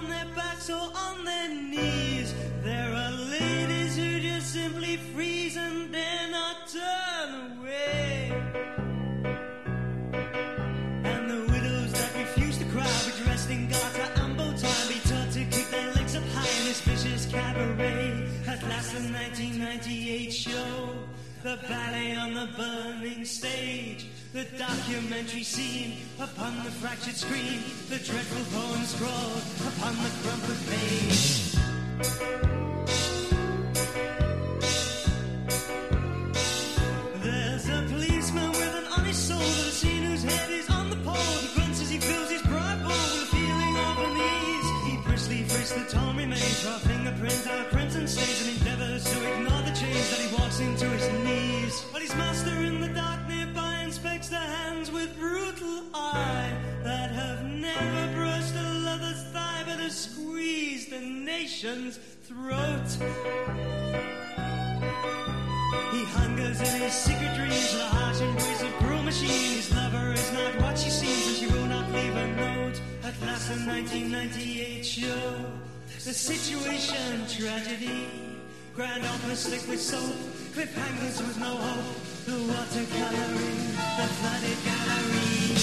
on their backs or on their knees. There are ladies who just simply freeze and dare not turn away. And the widows that refuse to cry be dressed in garter and bow tie, be taught to keep their legs up high in this vicious cabaret. At last the 1998 show, the ballet on the burning stage, the documentary scene upon the fractured screen, the dreadful poem scrawled upon the crumpled page. There's a policeman with an honest soul that has seen whose head is on the pole. He grunts as he fills his pride bowl with a feeling of unease. He briskly frisks the torn remains, draw fingerprints out of prints and stains, and endeavors to ignore the change that he walks into his knees. But his master in the dark nearby inspects the hands with brutal eye that have never brushed a lover's thigh but have squeezed the nation's throat. He hungers in his secret dreams for the harsh embrace of cruel machine. His lover is not what she seems, and she will not leave a note. At last the 1998 show, the situation tragedy, grand opera slick with soap, cliffhangers with no hope, the watercoloring, the flooded gallery.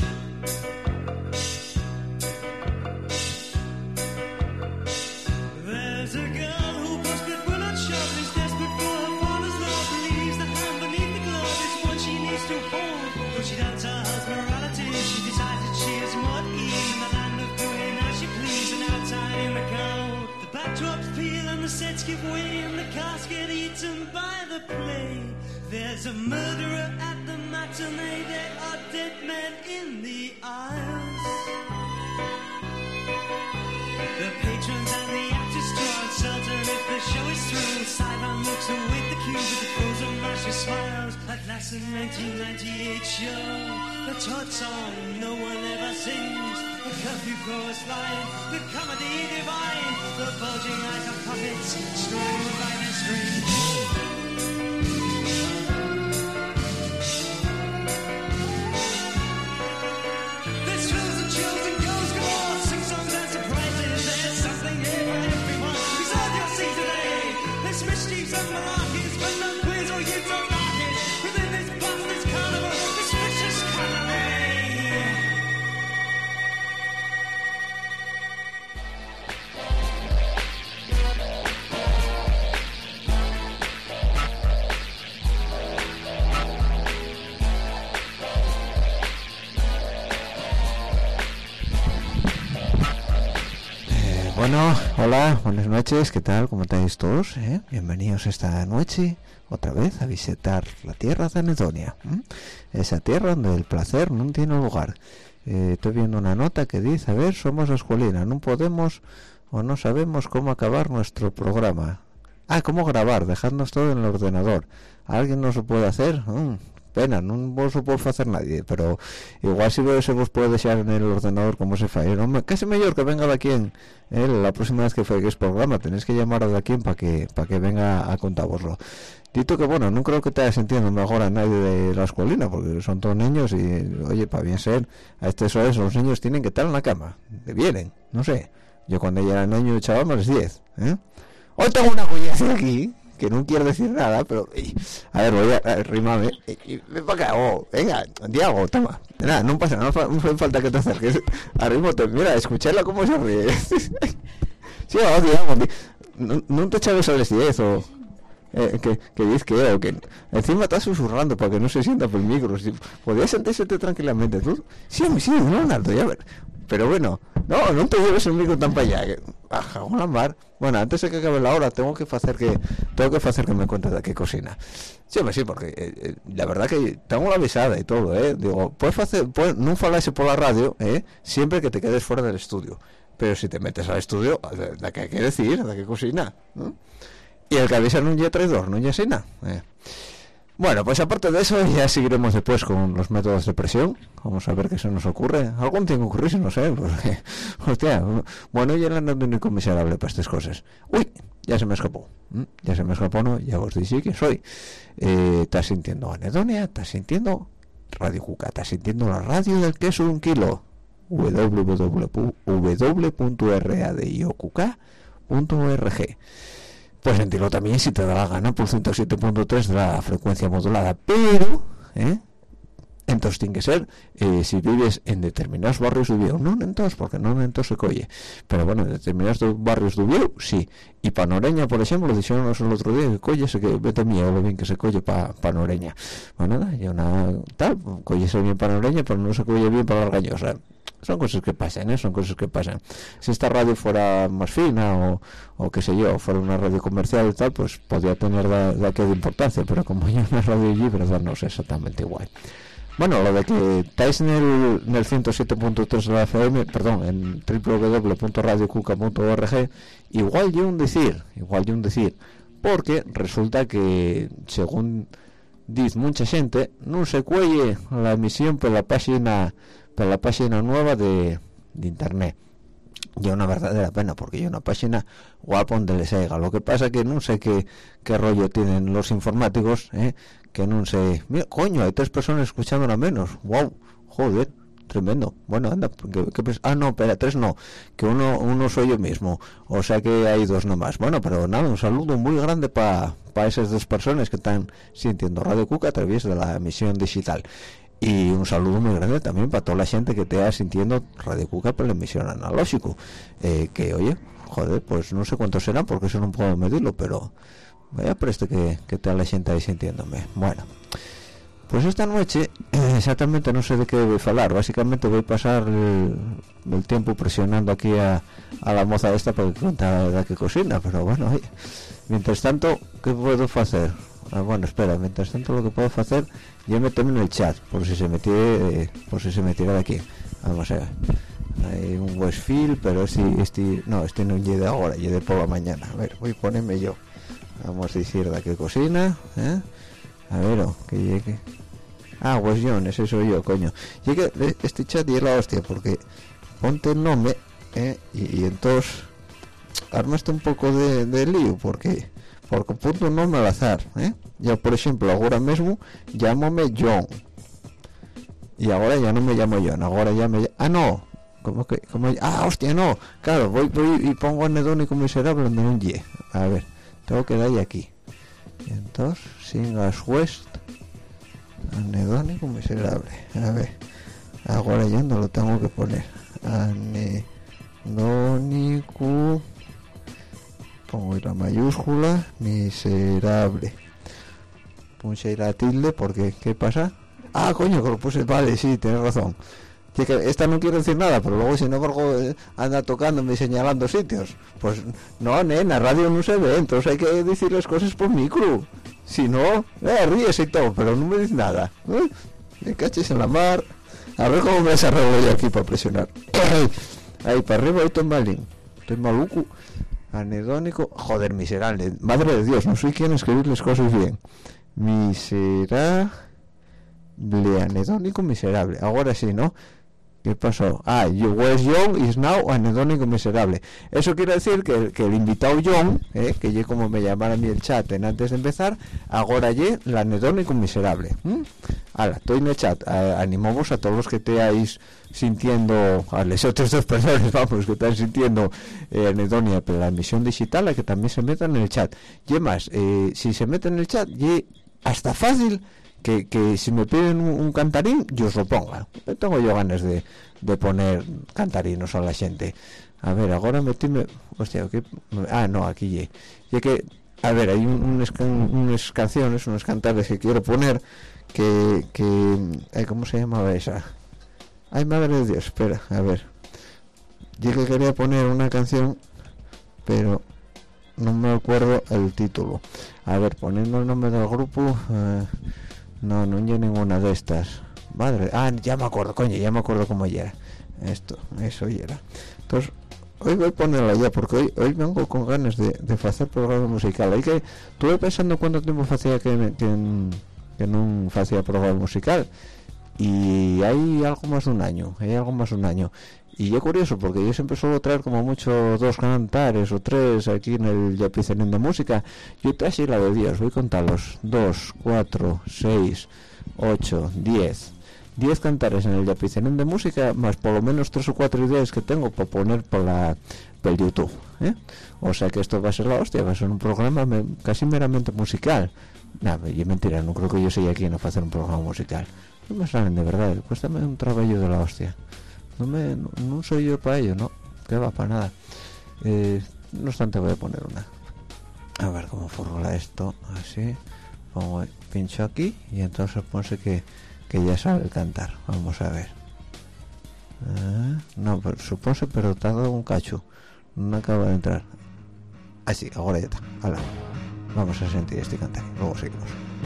There's a girl who busted will not shove, is desperate for her father's love, believes the hand beneath the glove is what she needs to hold. Though she doubts her husband's morality, she decides that she is more at ease in the land of doing as she please, and outside in the cold, the backdrops peel and the sets give way, and the cast get eaten by the play. There's a murderer at the matinee, there are dead men in the aisles. The patrons and the actors draw uncertain if the show is through. Sideline looks await the cue with the frozen masher smiles. At last the 1998 show, the taut song no one ever sings, the curfew chorus line, the comedy divine, the bulging eyes of puppets strung by their strings. Bueno, hola, buenas noches, ¿qué tal? ¿Cómo estáis todos? Bienvenidos esta noche otra vez a visitar la tierra de Anedonia, esa tierra donde el placer no tiene lugar. Estoy viendo una nota que dice, a ver, somos escuelina, no podemos o no sabemos cómo acabar nuestro programa. Ah, cómo grabar, dejadnos todo en el ordenador. ¿Alguien no se puede hacer? Pena, no se puede hacer nadie, pero igual si se vos puede dejar en el ordenador como se fa. Casi mejor que venga de aquí la próxima vez que faigues programa, tenéis que llamar a de aquí para que venga a contároslo. Dito que bueno, no creo que te haya entiendo mejor a nadie de la escuelina, porque son todos niños y oye, para bien ser, a estas horas los niños tienen que estar en la cama, vienen, no sé. Yo cuando ya era niño echábamos 10, Hoy tengo una cuñaza aquí que no quiero decir nada, pero a ver, voy a rimarme ven para acá, venga, Diego, toma, nada, no pasa nada, no hace falta que te acerques, arrímate, mira, escucharla cómo se ríe. Sí, Diego, no te echaves a las 10 o que dices que o que encima estás susurrando para que no se sienta por el micro. Si podías sentirse tranquilamente tú, sí, no, Nardo, ya ver. Pero bueno, no te lleves el micro tan para allá, que la mar. Bueno, antes de que acabe la hora tengo que hacer que me cuentes de qué cocina. Sí, porque la verdad que tengo la avisada y todo, digo, puedes no falarse por la radio, siempre que te quedes fuera del estudio. Pero si te metes al estudio, ¿de qué hay que decir? ¿De qué cocina? Y el que avisa no es traidor, no es así nada. Bueno, pues aparte de eso, ya seguiremos después con los métodos de presión. Vamos a ver qué se nos ocurre. Algún tiene que ocurrirse, no sé, porque, hostia, bueno, ya no es único miserable para estas cosas. Uy, ya se me escapó. ¿No? Ya os dije que soy. ¿Estás sintiendo Anedonia? ¿Estás sintiendo Radio Cuca? ¿Estás sintiendo la radio del queso de 1 kilo? www.radiokuk.org. Pues sentirlo también si te da la gana por 107.3 de la frecuencia modulada, pero entonces tiene que ser si vives en determinados barrios de Ubieu, no en todos, porque no en todos se coye, pero bueno, en determinados barrios de Ubieu sí. Y pa Noreña, por ejemplo, dijeron el otro día que coye que vete miedo lo bien que se coye pa Noreña. Bueno, nada, y una tal, coyese bien pa Noreña, pero no se coye bien para Argañosa. Son cosas que pasan, son cosas que pasan. Si esta radio fuera más fina o qué sé yo, fuera una radio comercial y tal, pues podría tener de qué de importancia, pero como ya una radio libre, no es exactamente igual. Bueno, lo de que estáis en el 107.3 de la FM, perdón, en www.radiocuca.org, igual yo un decir, porque resulta que, según dice mucha gente, no se cuelle la emisión por la página nueva de internet. Y una verdadera pena, porque hay una página guapa donde les haya. Lo que pasa que no sé qué rollo tienen los informáticos, que no sé. Mira, coño, hay 3 personas escuchándola menos. Wow, joder, tremendo. Bueno, anda, no, espera, 3 no, que uno soy yo mismo, o sea que hay 2 nomás. Bueno, pero nada, un saludo muy grande para esas 2 personas que están sintiendo Radio Cuca a través de la emisión digital. Y un saludo muy grande también para toda la gente que te sintiendo Radio Cuca por la emisión analógico, que oye, joder, pues no sé cuántos serán porque eso no puedo medirlo, pero vaya preste que toda la gente ahí sintiéndome. Bueno, pues esta noche exactamente no sé de qué voy a hablar. Básicamente voy a pasar el tiempo presionando aquí a la moza esta para que cuente de qué cocina, pero bueno, oye, mientras tanto, ¿qué puedo hacer? Bueno, espera, mientras tanto lo que puedo hacer, yo meterme en el chat, por si se metiera de aquí. Vamos a ver. Hay un Westfield, pero este no es de ahora, y de por la mañana. A ver, voy a ponerme yo. Vamos a decir de qué cocina, A ver, que llegue. West John, ese soy yo, coño. Llegue este chat y es la hostia, porque ponte el nombre, y entonces armaste un poco de lío, porque punto un nombre al azar, Yo, por ejemplo, ahora mismo llámame John, y ahora ya no me llamo John, ahora ya me no, hostia, no, claro, voy y pongo anedónico miserable donde no Y. A ver, tengo que darle aquí, y entonces Singas West anedónico miserable. A ver, ahora ya no lo tengo que poner anedónico, pongo la mayúscula miserable, puse la tilde porque ¿qué pasa? Coño, que lo puse, vale, sí, tienes razón. Que esta no quiere decir nada, pero luego si no anda tocándome y señalando sitios, pues no, nena, radio no se ve, entonces hay que decir las cosas por micro, si no, ríes y todo, pero no me dices nada, me caches en la mar. A ver cómo me desarrollo yo aquí para presionar. Ahí para arriba, estoy malín, estoy maluco. Anedónico, joder, miserable, madre de Dios, no soy quien escribir las cosas bien. Miserable, anedónico miserable. Ahora sí, ¿no? ¿Qué pasó? Where's John is now anedónico miserable. Eso quiere decir que el invitado John, que yo como me llamara a mí el chat antes de empezar, ahora ya el anedónico miserable. Estoy en el chat. Animamos a todos los que teáis sintiendo, a las otras 2 personas, vamos, que están sintiendo anedonia, pero la emisión digital, a que también se metan en el chat. Y más, si se meten en el chat, y hasta fácil que si me piden un cantarín, yo os lo ponga. Tengo yo ganas de poner cantarinos a la gente. A ver, ahora metíme, hostia, ¿qué? No, aquí ya que, a ver, hay unas canciones, unos cantares que quiero poner que ¿cómo se llamaba esa? Ay, madre de Dios, espera, a ver, yo que quería poner una canción, pero no me acuerdo el título. A ver, poniendo el nombre del grupo, no hay ninguna de estas. Madre, ya me acuerdo, coño, ya me acuerdo cómo era. Eso ya era. Entonces, hoy voy a ponerla ya, porque hoy vengo con ganas de hacer programa musical. Hay que estuve pensando cuánto tiempo hacía que no hacía programa musical, y hay algo más de un año. Y es curioso, porque yo siempre suelo traer como mucho 2 cantares o 3 aquí en el Yapicerín de Música. Yo traje la de Dios, voy a contarlos: 2, 4, 6, 8, 10. 10 cantares en el Yapicerín de música, más por lo menos 3 o 4 ideas que tengo para poner por el YouTube, ¿eh? O sea que esto va a ser la hostia, va a ser un programa casi meramente musical. Nada, y mentira, no creo que yo sea quien no hacer un programa musical. No me salen de verdad, cuéstame un trabajo de la hostia. No soy yo para ello, no, que va para nada. No obstante, voy a poner una. A ver cómo formula esto, así. Pongo, pincho aquí y entonces pone que ya sabe cantar. Vamos a ver. No, pero supone, pero tarda un cacho. No acaba de entrar. Así, ahora ya está. Hala. Vamos a sentir este cantar. Luego seguimos.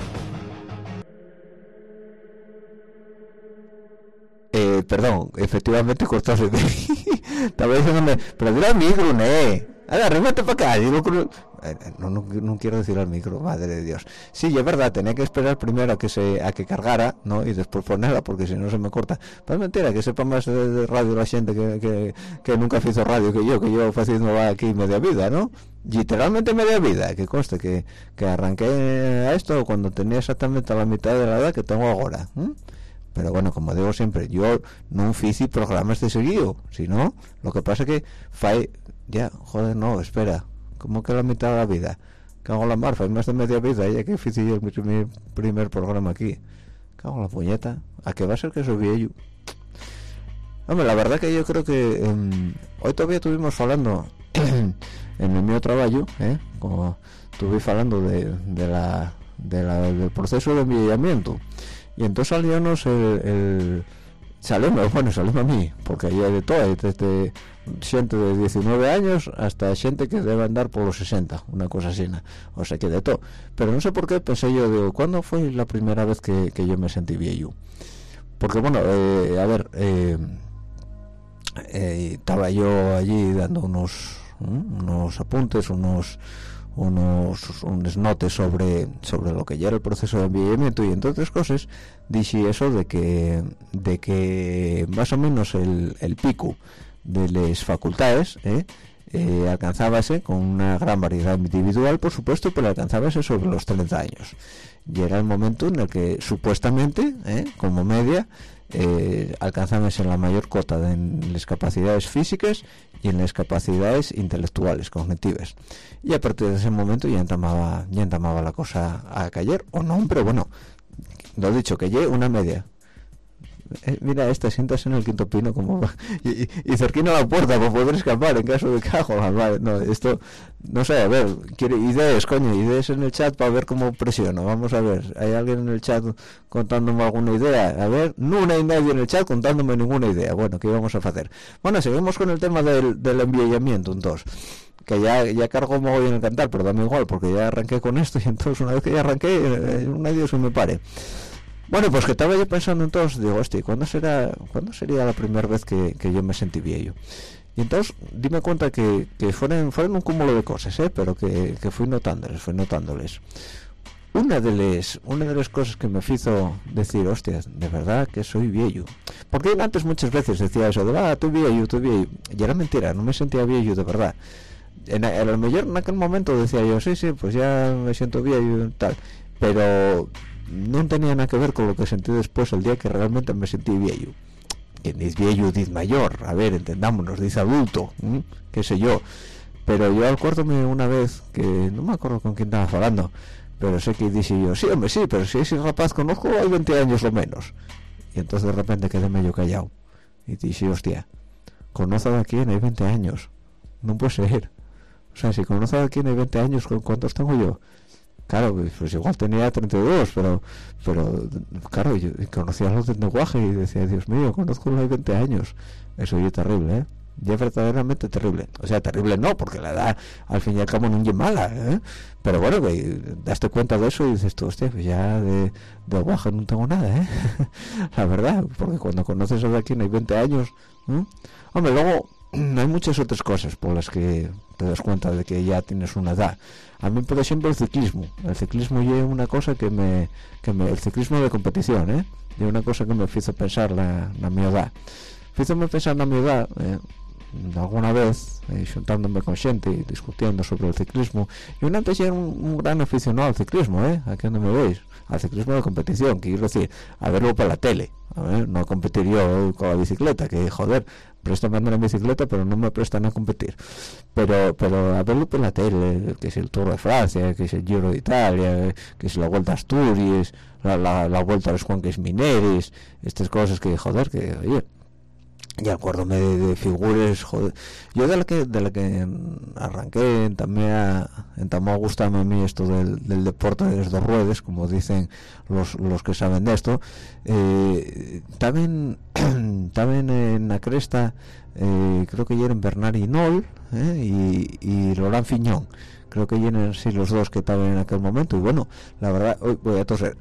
Perdón, efectivamente cortase. Estaba diciéndome, pero dile al micro, Ahora, arrímate para acá. Digo, no quiero decir al micro, madre de Dios. Sí, es verdad, tenía que esperar primero a que cargara, ¿no? Y después ponerla, porque si no se me corta. Pues mentira, que sepa más de radio la gente que nunca hizo radio que yo haciendo aquí media vida, ¿no? Literalmente media vida, que conste que arranqué a esto cuando tenía exactamente la mitad de la edad que tengo ahora. Pero bueno, como digo siempre, yo no hice programas de seguido, sino lo que pasa que ya, joder, no, espera, ¿cómo que la mitad de la vida? Cago en la mar, fue más de media vida, ya que hice yo mi primer programa aquí. Cago en la puñeta, ¿a qué va a ser que soy viejo? Hombre, la verdad que yo creo que hoy todavía estuvimos hablando en el mío trabajo, como estuve hablando del proceso de enviamiento. Y entonces saliónos salió a mí, porque ahí hay de todo, desde gente de 19 años hasta gente que debe andar por los 60, una cosa así, o sea que de todo. Pero no sé por qué pensé yo, digo, ¿cuándo fue la primera vez que yo me sentí viejo? Porque bueno, a ver, estaba yo allí dando unos apuntes, unos notes sobre lo que ya era el proceso de envejecimiento, y entre otras cosas dije eso de que más o menos el pico de las facultades alcanzábase con una gran variedad individual, por supuesto, pero alcanzábase sobre los 30 años, y era el momento en el que supuestamente como media alcanzábase la mayor cota en las capacidades físicas y en las capacidades intelectuales, cognitivas, y a partir de ese momento ya entamaba la cosa a caer, o no, pero bueno, lo he dicho, que llegue una media. Mira, sientas en el quinto pino como y cerquino a la puerta para poder escapar en caso de cajo. Vale, no, esto no sé, a ver, quiere ideas en el chat para ver cómo presiono. Vamos a ver, ¿hay alguien en el chat contándome alguna idea? A ver, no hay nadie en el chat contándome ninguna idea. Bueno, ¿qué vamos a hacer? Bueno, seguimos con el tema del enviamiento, entonces, que ya cargo mogollón en el cantar, pero dame igual, porque ya arranqué con esto, y entonces una vez que ya arranqué, un adiós que me pare. Bueno, pues que estaba yo pensando entonces, digo, hostia, ¿cuándo sería la primera vez que yo me sentí viejo? Y entonces dime cuenta que fueron un cúmulo de cosas, pero que fui notándoles. Una de las cosas que me hizo decir, hostia, de verdad que soy viejo. Porque antes muchas veces decía eso de, estoy viejo. Y era mentira, no me sentía viejo de verdad. A lo mejor en aquel momento decía yo, sí, pues ya me siento viejo y tal. Pero no tenía nada que ver con lo que sentí después, el día que realmente me sentí viejo. Que dice viejo, dice mayor, a ver, entendámonos, dice adulto, qué sé yo. Pero yo acuérdome una vez que no me acuerdo con quién estaba hablando, pero sé que dije yo, sí, hombre, sí, pero si ese rapaz conozco hay 20 años o menos. Y entonces de repente quedé medio callado y dije, hostia, conozco a quien hay 20 años, no puede ser. O sea, si conozco a quien hay 20 años, ¿cuántos tengo yo? Claro, pues igual tenía 32, pero claro, yo conocía los del lenguaje y decía, Dios mío, conozco los 20 años. Eso es terrible, ya verdaderamente terrible. O sea, terrible no, porque la edad al fin y al cabo no es mala, pero bueno, que daste cuenta de eso y dices tú, hostia, pues ya de lenguaje no tengo nada, la verdad, porque cuando conoces a quien hay 20 años, hombre, luego hay muchas otras cosas por las que te das cuenta de que ya tienes una edad. A mí, por ejemplo, el ciclismo es una cosa que el ciclismo de competición, es una cosa que me hizo pensar la mi edad. Hízome pensar la mi edad, alguna vez juntándome con gente y discutiendo sobre el ciclismo. Yo antes era un gran aficionado al ciclismo, aquí donde me veis, al ciclismo de competición, quiero decir, a verlo por la tele, no a competir yo con la bicicleta, que joder, préstame andar en bicicleta pero no me prestan a competir, pero a verlo por la tele, que es el Tour de Francia, que es el Giro de Italia, que es la Vuelta a Asturias, la Vuelta a los Juanques Mineris, estas cosas que joder, que oye, y acuérdome de figuras, joder, yo de la que arranqué entamó a gustarme a mí esto del deporte de las dos ruedas, como dicen los que saben de esto. También en la cresta, creo que eran Bernard Hinault y Laurent Fignon, creo que eran sí los dos que estaban en aquel momento. Y bueno, la verdad, hoy voy a toser.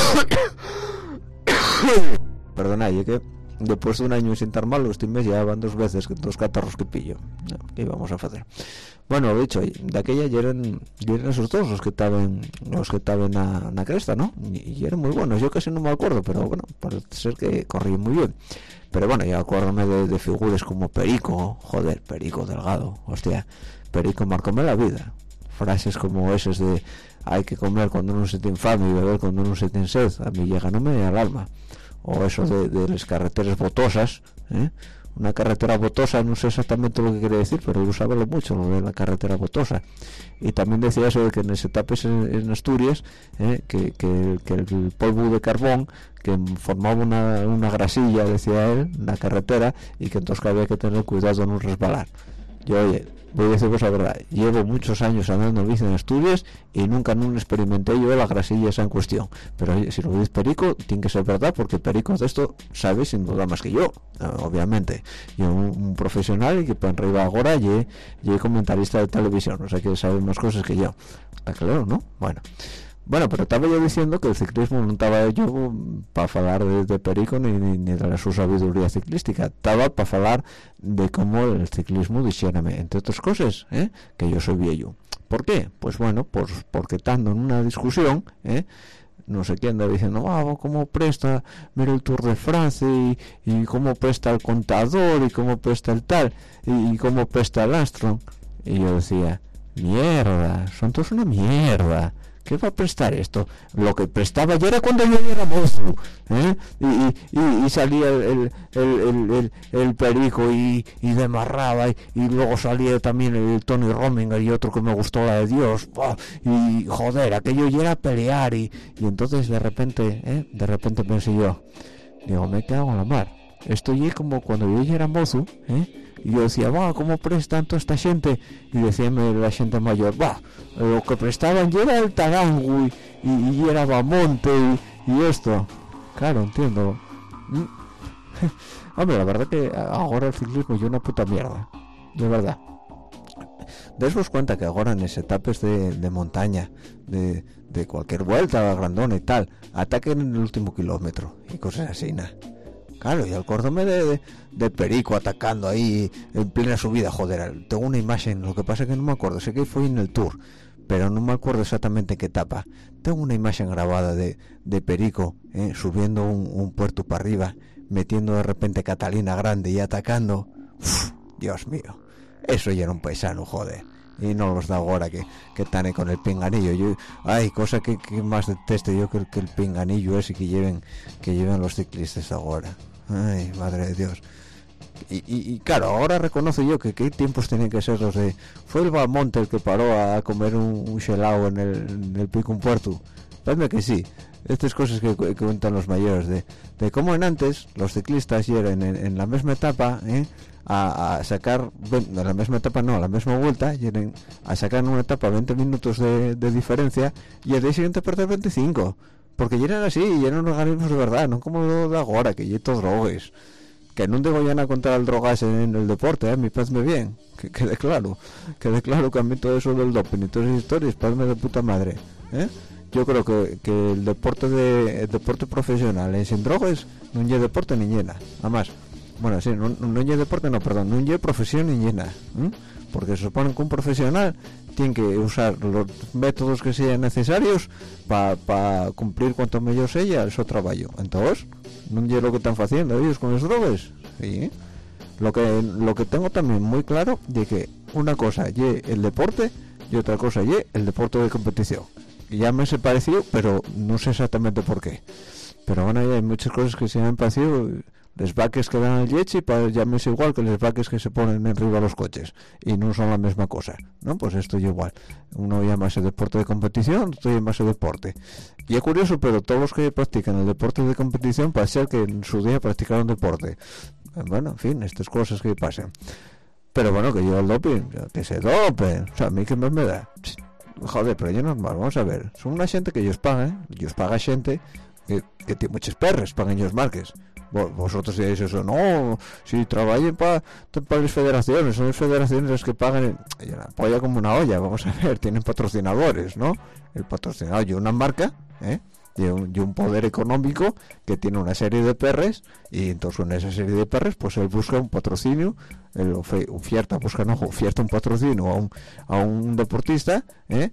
Perdona, y que después de un año sin estar malo, este mes ya van 2 veces, 2 catarros que pillo. No, ¿qué íbamos a hacer? Bueno, de hecho, de aquella ya eran esos dos los que estaban a la cresta, ¿no? Y eran muy buenos. Yo casi no me acuerdo, pero bueno, parece ser que corrían muy bien. Pero bueno, ya acuérdame de figuras como Perico, joder, Perico Delgado, hostia, Perico marcóme la vida. Frases como esas de hay que comer cuando uno se tiene fame y beber cuando uno se tiene sed, a mí llegándome al alma. O eso de las carreteras botosas, una carretera botosa, no sé exactamente lo que quiere decir, pero yo sabía mucho lo de la carretera botosa. Y también decía eso de que en las etapas en Asturias, que el polvo de carbón que formaba una grasilla, decía él, en la carretera, y que entonces había que tener cuidado de no resbalar. Yo, oye, voy a deciros la verdad, llevo muchos años andando en bici en Asturias y nunca experimenté yo la grasilla esa en cuestión, pero oye, si lo dice Perico, tiene que ser verdad, porque Perico de esto sabe sin duda más que yo, obviamente. Yo un profesional y que para arriba ahora y comentarista de televisión, o sea que sabe más cosas que yo. Está claro, ¿no? Bueno, pero estaba yo diciendo que el ciclismo no estaba yo para hablar de Perico ni de su sabiduría ciclística, estaba para hablar de cómo el ciclismo dijérame, entre otras cosas, que yo soy viejo. ¿Por qué? Pues bueno, porque estando en una discusión, no sé quién anda diciendo, cómo presta, mira el Tour de Francia y cómo presta el contador y cómo presta el tal y cómo presta el Armstrong. Y yo decía, mierda, son todos una mierda. ¿Qué va a prestar esto? Lo que prestaba ya era cuando yo era mozo, y salía el Perico y demarraba y luego salía también el Tony Rominger y otro que me gustó, la de Dios, y joder, aquello ya era pelear y entonces de repente pensé yo, digo, me cago en la mar, esto ya como cuando yo ya era mozo, y yo decía, ¿cómo prestan toda esta gente? Y decíame la gente mayor, lo que prestaban ya era el Tarango y era Bamonte y esto. Claro, entiendo. Hombre, la verdad que ahora el ciclismo es una puta mierda, de verdad. Desvos cuenta que ahora en esas etapas de montaña, de cualquier vuelta grandona y tal, ataquen en el último kilómetro y cosas así, nada. Claro, y acuérdame de Perico atacando ahí en plena subida, joder, tengo una imagen, lo que pasa es que no me acuerdo, sé que fue en el Tour, pero no me acuerdo exactamente qué etapa. Tengo una imagen grabada de Perico subiendo un puerto para arriba, metiendo de repente Catalina Grande y atacando. Uf, Dios mío, eso ya era un paisano, joder. Y no los da ahora que están con el pinganillo. Cosa que más detesto yo que el pinganillo ese que lleven los ciclistas ahora. Ay, madre de Dios. Y claro, ahora reconozco yo que qué tiempos tienen que ser los de... Fue el Valmonte el que paró a comer un chelao en el pico un puerto. Parece que sí. Estas cosas que cuentan los mayores de cómo en antes los ciclistas llegan en la misma etapa, a sacar, en la misma etapa no, a la misma vuelta, llegan a sacar en una etapa 20 minutos de diferencia y al día siguiente perder 25. Porque llegan así, llegan organismos de verdad, no como lo de ahora, que llegan todos drogues. Que no tengo ya a contar el drogas en el deporte, mi pazme bien, que quede claro que a mí todo eso del doping y todas esas historias, pazme de puta madre, Yo creo que el deporte profesional sin drogas no es deporte ni llena, además, bueno, sí, no es deporte, no, perdón, no es profesión ni llena, porque se supone que un profesional tiene que usar los métodos que sean necesarios para cumplir cuanto mejor sea el su trabajo. Entonces, no es lo que están haciendo ellos con las drogas, ¿sí? Lo que tengo también muy claro de que una cosa y el deporte y otra cosa y el deporte de competición. Y ya me he parecido, pero no sé exactamente por qué. Pero bueno, hay muchas cosas que se me han parecido. Les vaques que dan el leche para llamarse igual que los vaques que se ponen arriba de los coches y no son la misma cosa, ¿no? Pues esto es igual. Uno llama ese deporte de competición, otro llama ese deporte. Y es curioso, pero todos los que practican el deporte de competición parece ser que en su día practicaron deporte. Bueno, en fin, estas cosas que pasan. Pero bueno, que yo el doping, que se dopen, o sea, a mí que más me da. Joder, pero yo normal, vamos a ver. Son una gente que ellos pagan gente que tiene muchos perres, pagan ellos marques. Vosotros diréis eso, no, si trabajen para las federaciones, son las federaciones las que pagan, la polla como una olla, vamos a ver, tienen patrocinadores, ¿no? El patrocinador y una marca, y un poder económico que tiene una serie de perres, y entonces con esa serie de perres pues él busca un patrocinio, oferta un patrocinio a un deportista,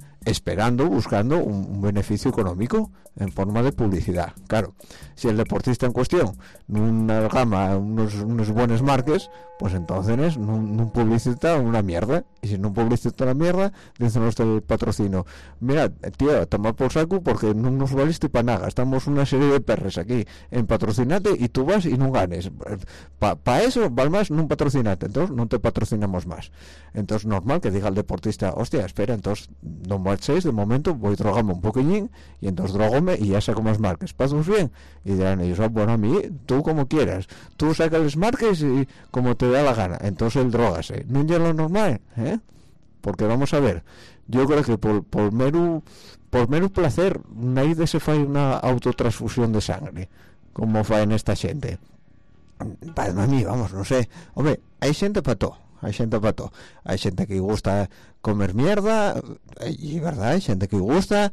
buscando un beneficio económico en forma de publicidad. Claro, si el deportista en cuestión no gama unos buenos marques, pues entonces no publicita una mierda, y si no publicita una mierda, dicen los del patrocinio, mira, tío, a tomar por saco porque no nos valiste para nada, estamos una serie de perres aquí en patrocinate y tú vas y no ganes, para eso val más no patrocinate, entonces no te patrocinamos más. Entonces normal que diga el deportista, hostia, espera, entonces no marchéis de momento, voy a drogarme un poquillín y entonces drogome y ya saco más marques, pasamos bien, y dirán ellos, bueno, a mí, tú como quieras, tú sacas los marques y como te da la gana, entonces el drogase, no es lo normal, porque vamos a ver, yo creo que por mero placer nadie se fai una autotransfusión de sangre como fa en esta gente. Para mí, vamos, no sé, hombre, hay gente para todo, hay gente que gusta comer mierda, y verdad, hay gente que gusta,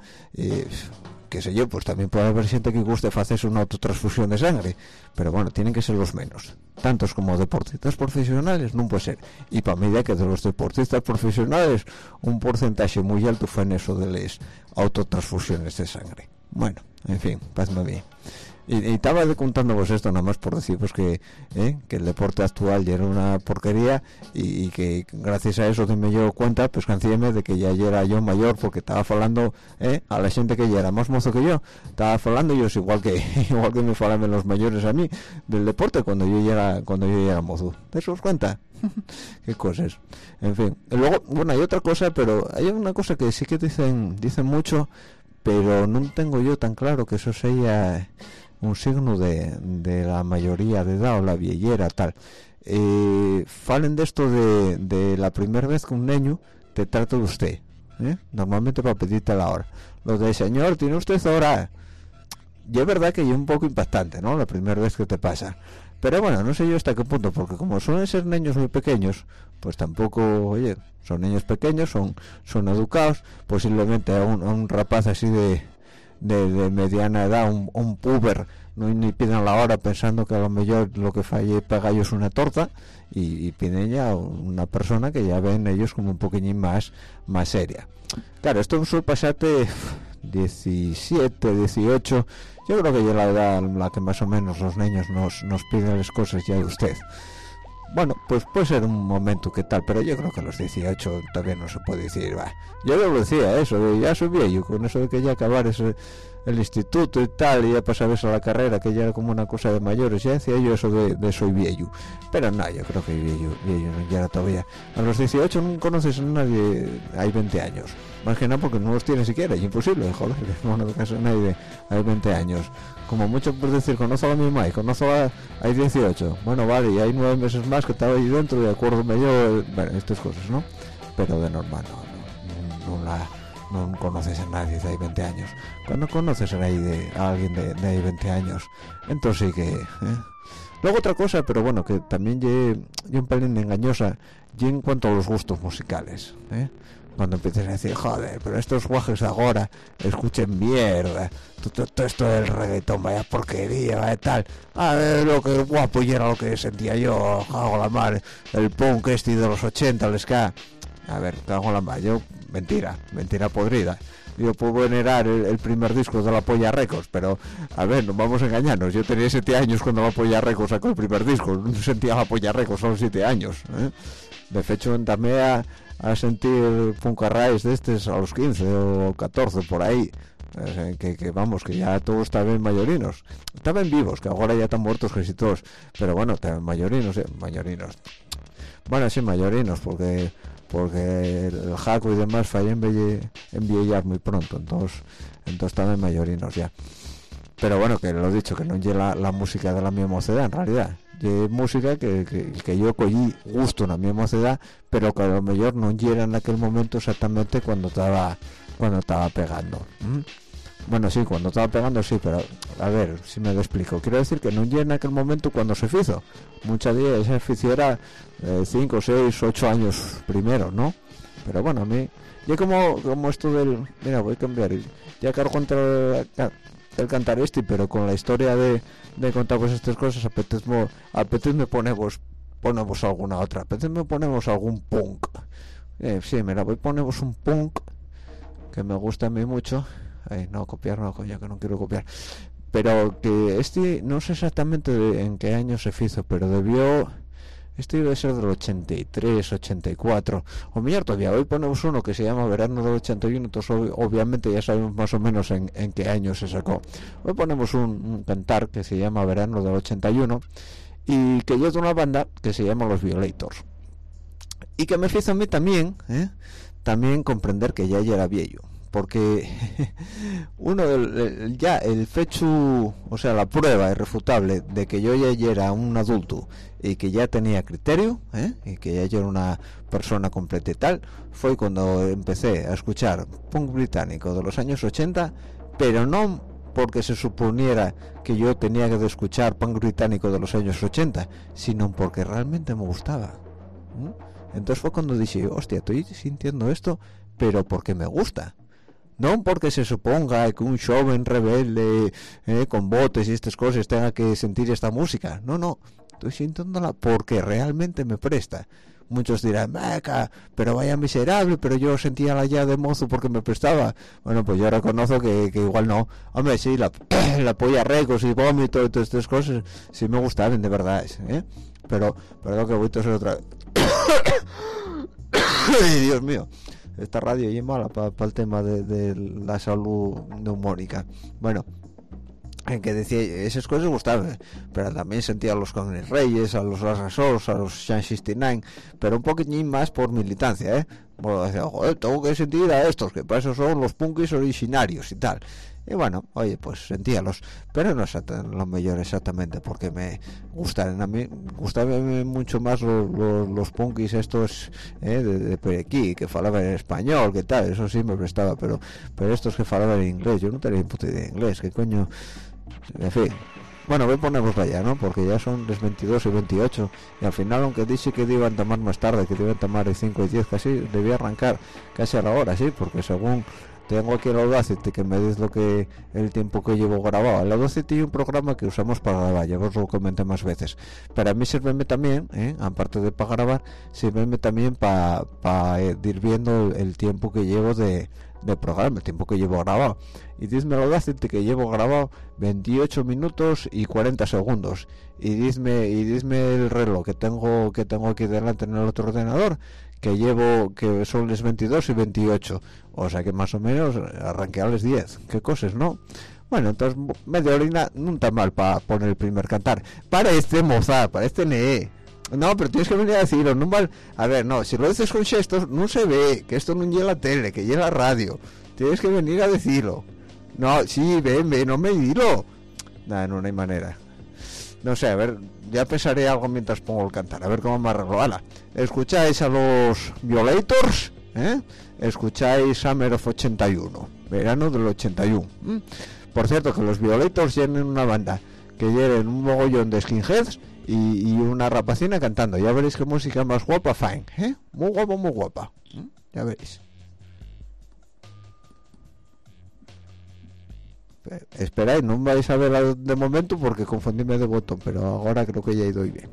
qué sé yo, pues también puede haber gente que guste hacerse una autotransfusión de sangre, pero bueno, tienen que ser los menos, tantos como deportistas profesionales no puede ser, y para mí de que de los deportistas profesionales un porcentaje muy alto fue en eso de las autotransfusiones de sangre. Bueno, en fin, pásame bien. Y estaba contándoos esto nada más por decir pues que el deporte actual ya era una porquería y que gracias a eso me dio cuenta pues cancíeme de que ya era yo mayor, porque estaba hablando a la gente que ya era más mozo que yo, estaba hablando yo igual que me hablaban los mayores a mí del deporte cuando yo ya era mozo. ¿Te das cuenta? Qué cosas. En fin, y luego, bueno, hay otra cosa, pero hay una cosa que sí que dicen mucho, pero no tengo yo tan claro que eso sea un signo de la mayoría de edad o la viejera tal. Falen de esto de la primera vez que un niño te trata de usted, normalmente para pedirte la hora, lo de señor, ¿tiene usted hora? Y es verdad que es un poco impactante, ¿no? La primera vez que te pasa, pero bueno, no sé yo hasta qué punto, porque como suelen ser niños muy pequeños, pues tampoco, oye, son niños pequeños, son educados, posiblemente a un rapaz así de mediana edad, un puber, no ni piden la hora pensando que a lo mejor lo que falle pega ellos una torta, y piden ya una persona que ya ven ellos como un poquillín más seria. Claro, esto suele pasarte 17, 18, yo creo que ya la edad en la que más o menos los niños nos piden las cosas ya de usted. Bueno, pues puede ser un momento que tal, pero yo creo que a los 18 todavía no se puede decir, va. Yo lo decía eso, de ya soy viejo, con eso de que ya acabar el instituto y tal, y ya pasar eso a la carrera, que ya era como una cosa de mayores, ya decía yo eso de soy viejo. Pero no, yo creo que viejo no ya era todavía. A los 18 no conoces a nadie, hay 20 años. Más que nada porque no los tiene siquiera, es imposible, joder, no conoces a nadie, hay 20 años. Como mucho por decir, conozco a mi mamá y conozco hay 18, bueno, vale, y hay 9 meses más que estaba ahí dentro, de acuerdo yo, bueno, estas cosas, ¿no? Pero de normal no conoces a nadie de ahí 20 años. Cuando conoces a alguien de ahí 20 años, entonces sí que luego otra cosa, pero bueno, que también yo un pelín engañosa, y en cuanto a los gustos musicales, cuando empieces a decir, joder, pero estos guajes ahora escuchen mierda, todo esto del reggaetón, vaya porquería, vaya tal, a ver lo que guapo y era lo que sentía yo, cago la madre, el punk de los 80, el ska, a ver, cago la madre, yo, mentira podrida, yo puedo venerar el primer disco de la Polla Records, pero a ver, no vamos a engañarnos, yo tenía 7 años cuando la Polla Records sacó el primer disco, no sentía la Polla Records a los 7 años, ¿eh? De hecho entamé a sentir punk a raíz de estos a los 15 o 14 por ahí. Que vamos, que ya todos estaban mayorinos, estaban vivos, que ahora ya están muertos casi todos, pero bueno, estaban mayorinos, bueno, sí, mayorinos, porque el Jaco y demás fallen en vieillar muy pronto, entonces estaban mayorinos ya. Pero bueno, que lo he dicho, que no llega la música de la mi mocedad en realidad, es música que yo cogí gusto en la mi mocedad, pero que a lo mejor no llega en aquel momento exactamente cuando estaba pegando. Bueno, sí, cuando estaba pegando sí, pero a ver si me lo explico. Quiero decir que no llega en aquel momento cuando se hizo. Muchas días ese oficio era 5, 6, 8 años primero, ¿no? Pero bueno, a mí, ya como esto del... Mira, voy a cambiar. Ya cargo contra el cantar pero con la historia de contar pues estas cosas, apetezme ponemos alguna otra. Apetezme ponemos algún punk. Sí, mira, voy a ponemos un punk que me gusta a mí mucho. No, copiar no, ya que no quiero copiar, pero que no sé exactamente en qué año se hizo, pero debe ser del 83, 84 o mejor todavía. Hoy ponemos uno que se llama Verano del 81, entonces obviamente ya sabemos más o menos en qué año se sacó. Hoy ponemos un cantar que se llama Verano del 81 y que es de una banda que se llama Los Violators y que me hizo a mí también comprender que ya era viejo, porque ya el fecho, o sea, la prueba irrefutable de que yo ya era un adulto y que ya tenía criterio, y que ya era una persona completa y tal, fue cuando empecé a escuchar punk británico de los años 80, pero no porque se suponiera que yo tenía que escuchar punk británico de los años 80, sino porque realmente me gustaba. Entonces fue cuando dije, hostia, estoy sintiendo esto, pero porque me gusta. No porque se suponga que un joven rebelde con botes y estas cosas tenga que sentir esta música. No, estoy sintiéndola porque realmente me presta. Muchos dirán, meca, pero vaya miserable, pero yo sentía la ya de mozo porque me prestaba. Bueno, pues yo reconozco que igual no. Hombre, sí, la Polla Records y Vómito y todas estas cosas sí me gustaban, de verdad, pero lo que voy a hacer otra vez. Ay, Dios mío, esta radio es mala para el tema de la salud neumónica. Bueno, en que decía esas cosas gustaban, pero también sentía a los Condes Reyes, a los Rasos, a los Shan 69, pero un poquitín más por militancia, bueno, decía, joder, tengo que sentir a estos, que para eso son los punkis originarios y tal. Y bueno, oye, pues sentíalos, pero no es lo mejor exactamente porque me gustan. A mí gustaban mucho más los punkis estos de Perequí, que falaban en español, que tal, eso sí me prestaba, pero estos que falaban en inglés, yo no tenía ni puta idea de inglés, que coño, en fin. Bueno, voy a ponerlos ya, ¿no? Porque ya son las 22 y 28 y al final, aunque dije que iban a tomar más tarde, que iban a tomar de 5 y 10 casi, debía arrancar casi a la hora, sí, porque según tengo aquí el Audacity que me dice el tiempo que llevo grabado. El Audacity es un programa que usamos para grabar, ya os lo comenté más veces, pero a mí sirve también, aparte de para grabar, sirve también para ir viendo el tiempo que llevo de programa, el tiempo que llevo grabado. Y dime el Audacity que llevo grabado 28 minutos y 40 segundos y dime el reloj que tengo aquí delante en el otro ordenador, que son las 22 y 28, o sea que más o menos arranqué a las 10. Qué cosas, ¿no? Bueno, entonces media orina no está mal para poner el primer cantar. Para este Mozart, para este nee. No, pero tienes que venir a decirlo, no mal. A ver, no, si lo dices con gestos no se ve, que esto no llega a la tele, que llega a la radio. Tienes que venir a decirlo. No, sí, ven, no me dilo. Nada, no hay manera. No sé, a ver, ya pensaré algo mientras pongo el cantar, a ver cómo me arreglo. Hala, escucháis a los Violators, escucháis Summer of 81, verano del 81. Por cierto, que los Violators tienen una banda que lleven un mogollón de skinheads y una rapacina cantando. Ya veréis qué música más guapa, fine, muy guapa. Ya veréis. Esperáis, no vais a ver de momento porque confundíme de botón, pero ahora creo que ya he ido bien.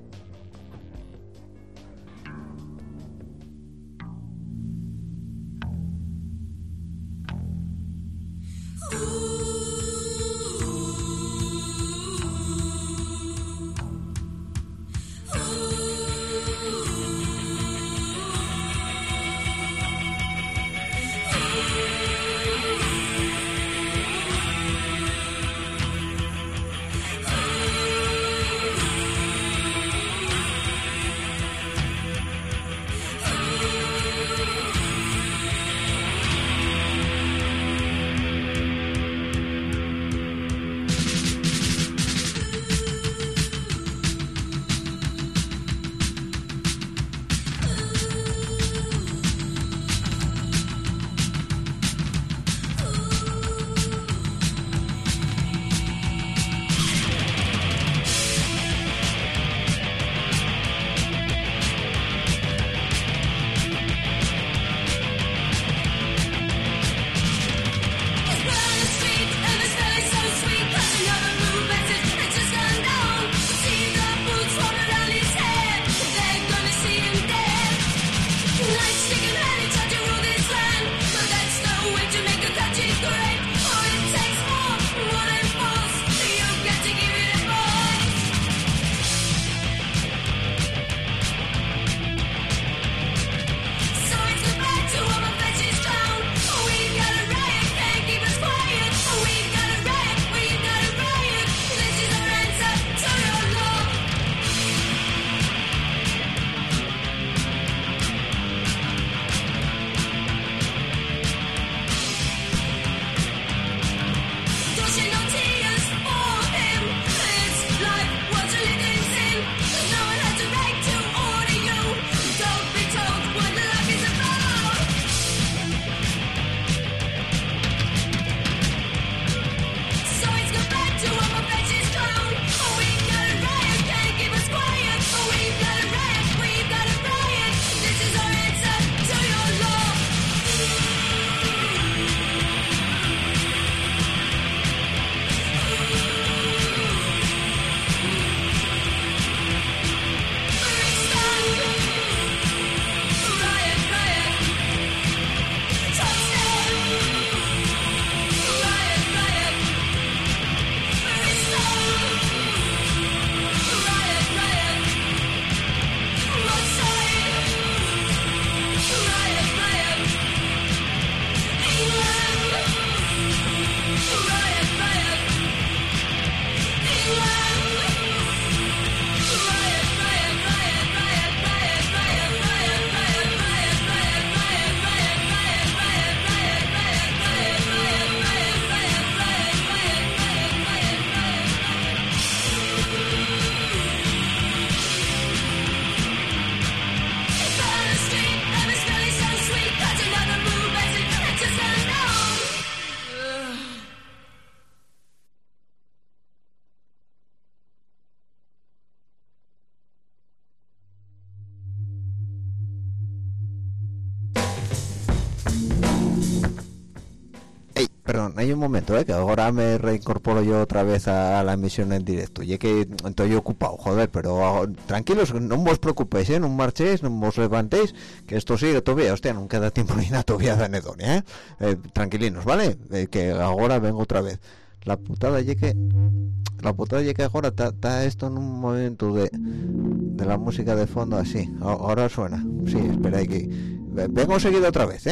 perdón, hay un momento, que ahora me reincorporo yo otra vez a la emisión en directo. Y es que estoy ocupado, joder, pero tranquilos, no os preocupéis, no marchéis, no os levantéis, que esto sigue todavía, hostia, no queda tiempo ni nada todavía de anedonia, tranquilinos, ¿vale? Que ahora vengo otra vez. La putada es que ahora está esto en un momento de la música de fondo así. Ahora suena. Sí, espera que vengo seguido otra vez,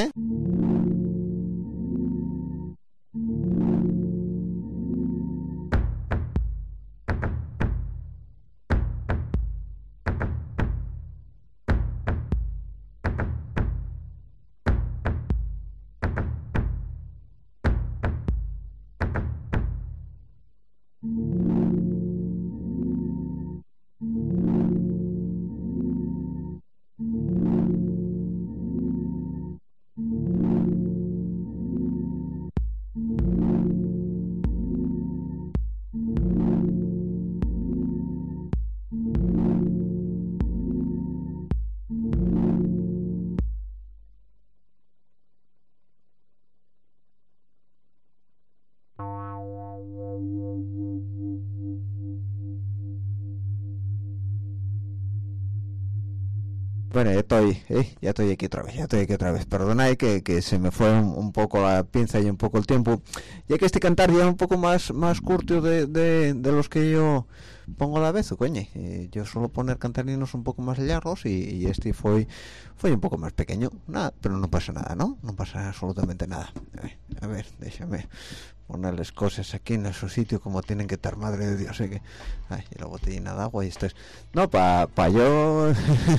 Bueno, ya estoy aquí otra vez. Perdona, que se me fue un poco la pinza y un poco el tiempo. Ya que este cantar ya es un poco más curto de los que yo pongo a la vez, coño. Yo suelo poner cantarinos un poco más largos y este fue un poco más pequeño. Nada, pero no pasa nada, ¿no? No pasa absolutamente nada. A ver, déjame ponerles cosas aquí en su sitio como tienen que estar, madre de Dios, que y la botellina de agua y esto es no pa yo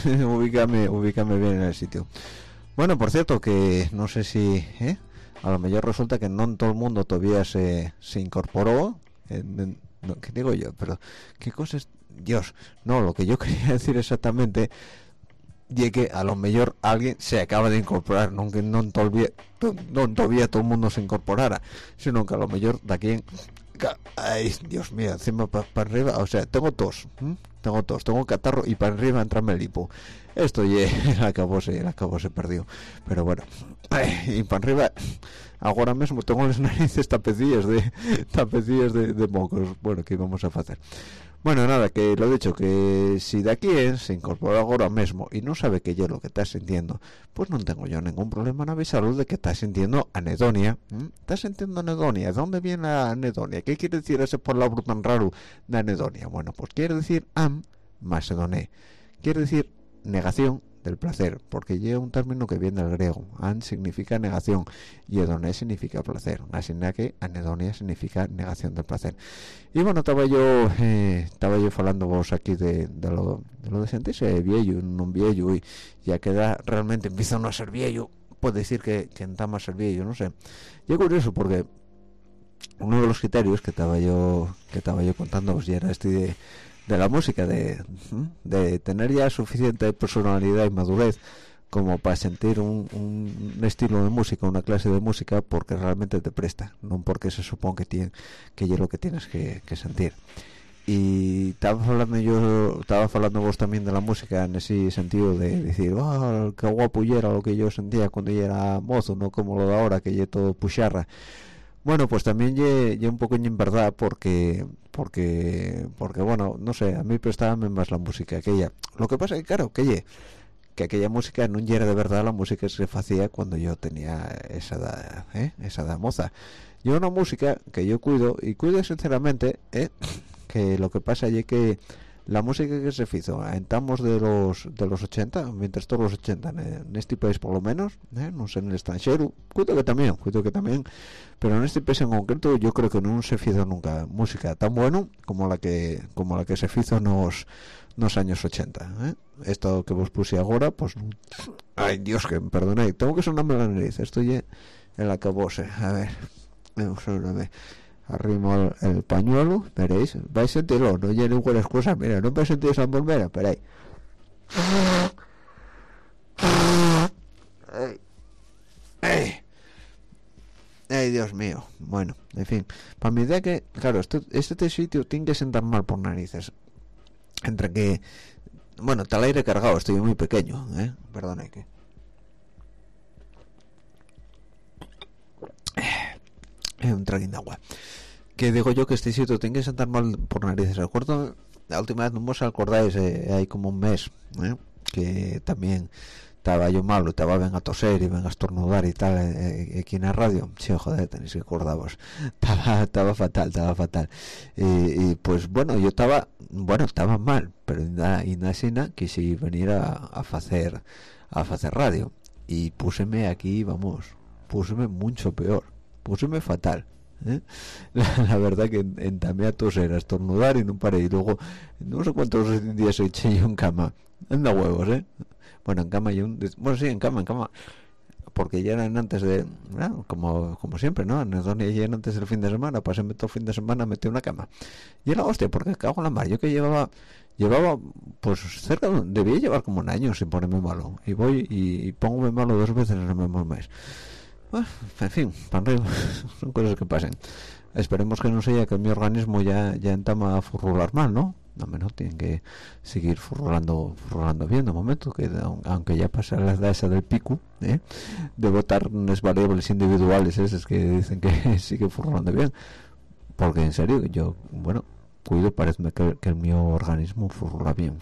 ubícame bien en el sitio. Bueno, por cierto, que no sé si a lo mejor resulta que no todo el mundo todavía se incorporó no, ¿qué digo yo? Pero qué cosas, Dios, no, lo que yo quería decir exactamente y que a lo mejor alguien se acaba de incorporar, no que no todavía todo el mundo se incorporara, sino que a lo mejor de aquí ay, Dios mío, encima para arriba, o sea, tengo tos, tengo catarro y para arriba entrame el hipo. Esto ya el acabo se perdió, pero bueno, y para arriba ahora mismo tengo las narices tapecillas de mocos. Bueno, ¿qué vamos a hacer? Bueno, nada, que lo he dicho, que si de aquí se incorpora ahora mismo y no sabe que yo lo que está sintiendo, pues no tengo yo ningún problema en avisarlo de que está sintiendo anedonia. ¿Está sintiendo anedonia? ¿De dónde viene la anedonia? ¿Qué quiere decir ese palabra tan raro de anedonia? Bueno, pues quiere decir macedoné. Quiere decir negación del placer, porque lleva un término que viene del griego. An significa negación y edoné significa placer, así que anedonia significa negación del placer. Y bueno, estaba yo hablando vos aquí de lo de sentirse viejo, no viejo, y ya queda realmente empieza uno a ser viejo, puede decir que está más ser viejo, no sé. Y es curioso porque uno de los criterios que estaba yo contándoos ya era este de la música, de tener ya suficiente personalidad y madurez como para sentir un estilo de música, una clase de música, porque realmente te presta, no porque se supone que es lo que tienes que sentir. Y estaba hablando vos también de la música en ese sentido de decir, qué guapo era lo que yo sentía cuando yo era mozo, no como lo de ahora que yo todo pucharra. Bueno, pues también ye un poco en verdad porque bueno, no sé, a mí prestábame más la música aquella. Lo que pasa es que claro, que aquella música no era de verdad la música que se hacía cuando yo tenía esa edad moza. Yo una música que yo cuido sinceramente, que lo que pasa es que la música que se hizo en tamos de los 80, mientras todos los 80 en este país por lo menos, no sé en el extranjero, cuido que también, pero en este país en concreto yo creo que no se hizo nunca música tan buena como la que se hizo en los años 80. Esto que vos puse ahora, pues ay Dios, que me perdonéis, tengo que sonarme la nariz, estoy en la cabose. A ver, arrimo el pañuelo, veréis, vais a sentirlo, no llene buenas cosas, mira, no vais a sentir esa bombera, esperáis. Ay, Dios mío. Bueno, en fin, para mi idea que, claro, este sitio tiene que sentar mal por narices, entre que, bueno, está el aire cargado, estoy muy pequeño, perdone que un traguín de agua. Que digo yo que este sitio tiene que sentar mal por narices. Recuerdo la última vez, no os acordáis, hay como un mes, que también estaba yo malo, estaba ven a toser y ven a estornudar y tal, aquí en la radio. Sí, joder, tenéis que acordaros. Estaba fatal. Y pues bueno, yo estaba mal, pero Inasina quise venir a hacer radio. Y púseme aquí, púseme mucho peor, púseme fatal. La verdad que entamé a toser, a estornudar y no paré. Y luego, no sé cuántos días he hecho yo en cama. Anda huevos, Bueno, en cama sí, en cama. Porque ya eran antes de... como siempre, ¿no? En Edonia ya eran antes del fin de semana. Paséme todo el fin de semana metí una cama. Y era hostia, porque cago en la mar. Yo que llevaba pues debía llevar como un año sin ponerme malo. Y voy y pongo malo 2 veces en el mismo mes. Bueno, en fin, son cosas que pasan. Esperemos que no sea que mi organismo ya entama a furrular mal, ¿no? No menos tienen que seguir furrulando bien de momento, que aunque ya pasa la edad esa del pico, de votar unas variables individuales esas que dicen que sigue furrulando bien, porque en serio yo, bueno, cuido, parece que el mi organismo furrula bien.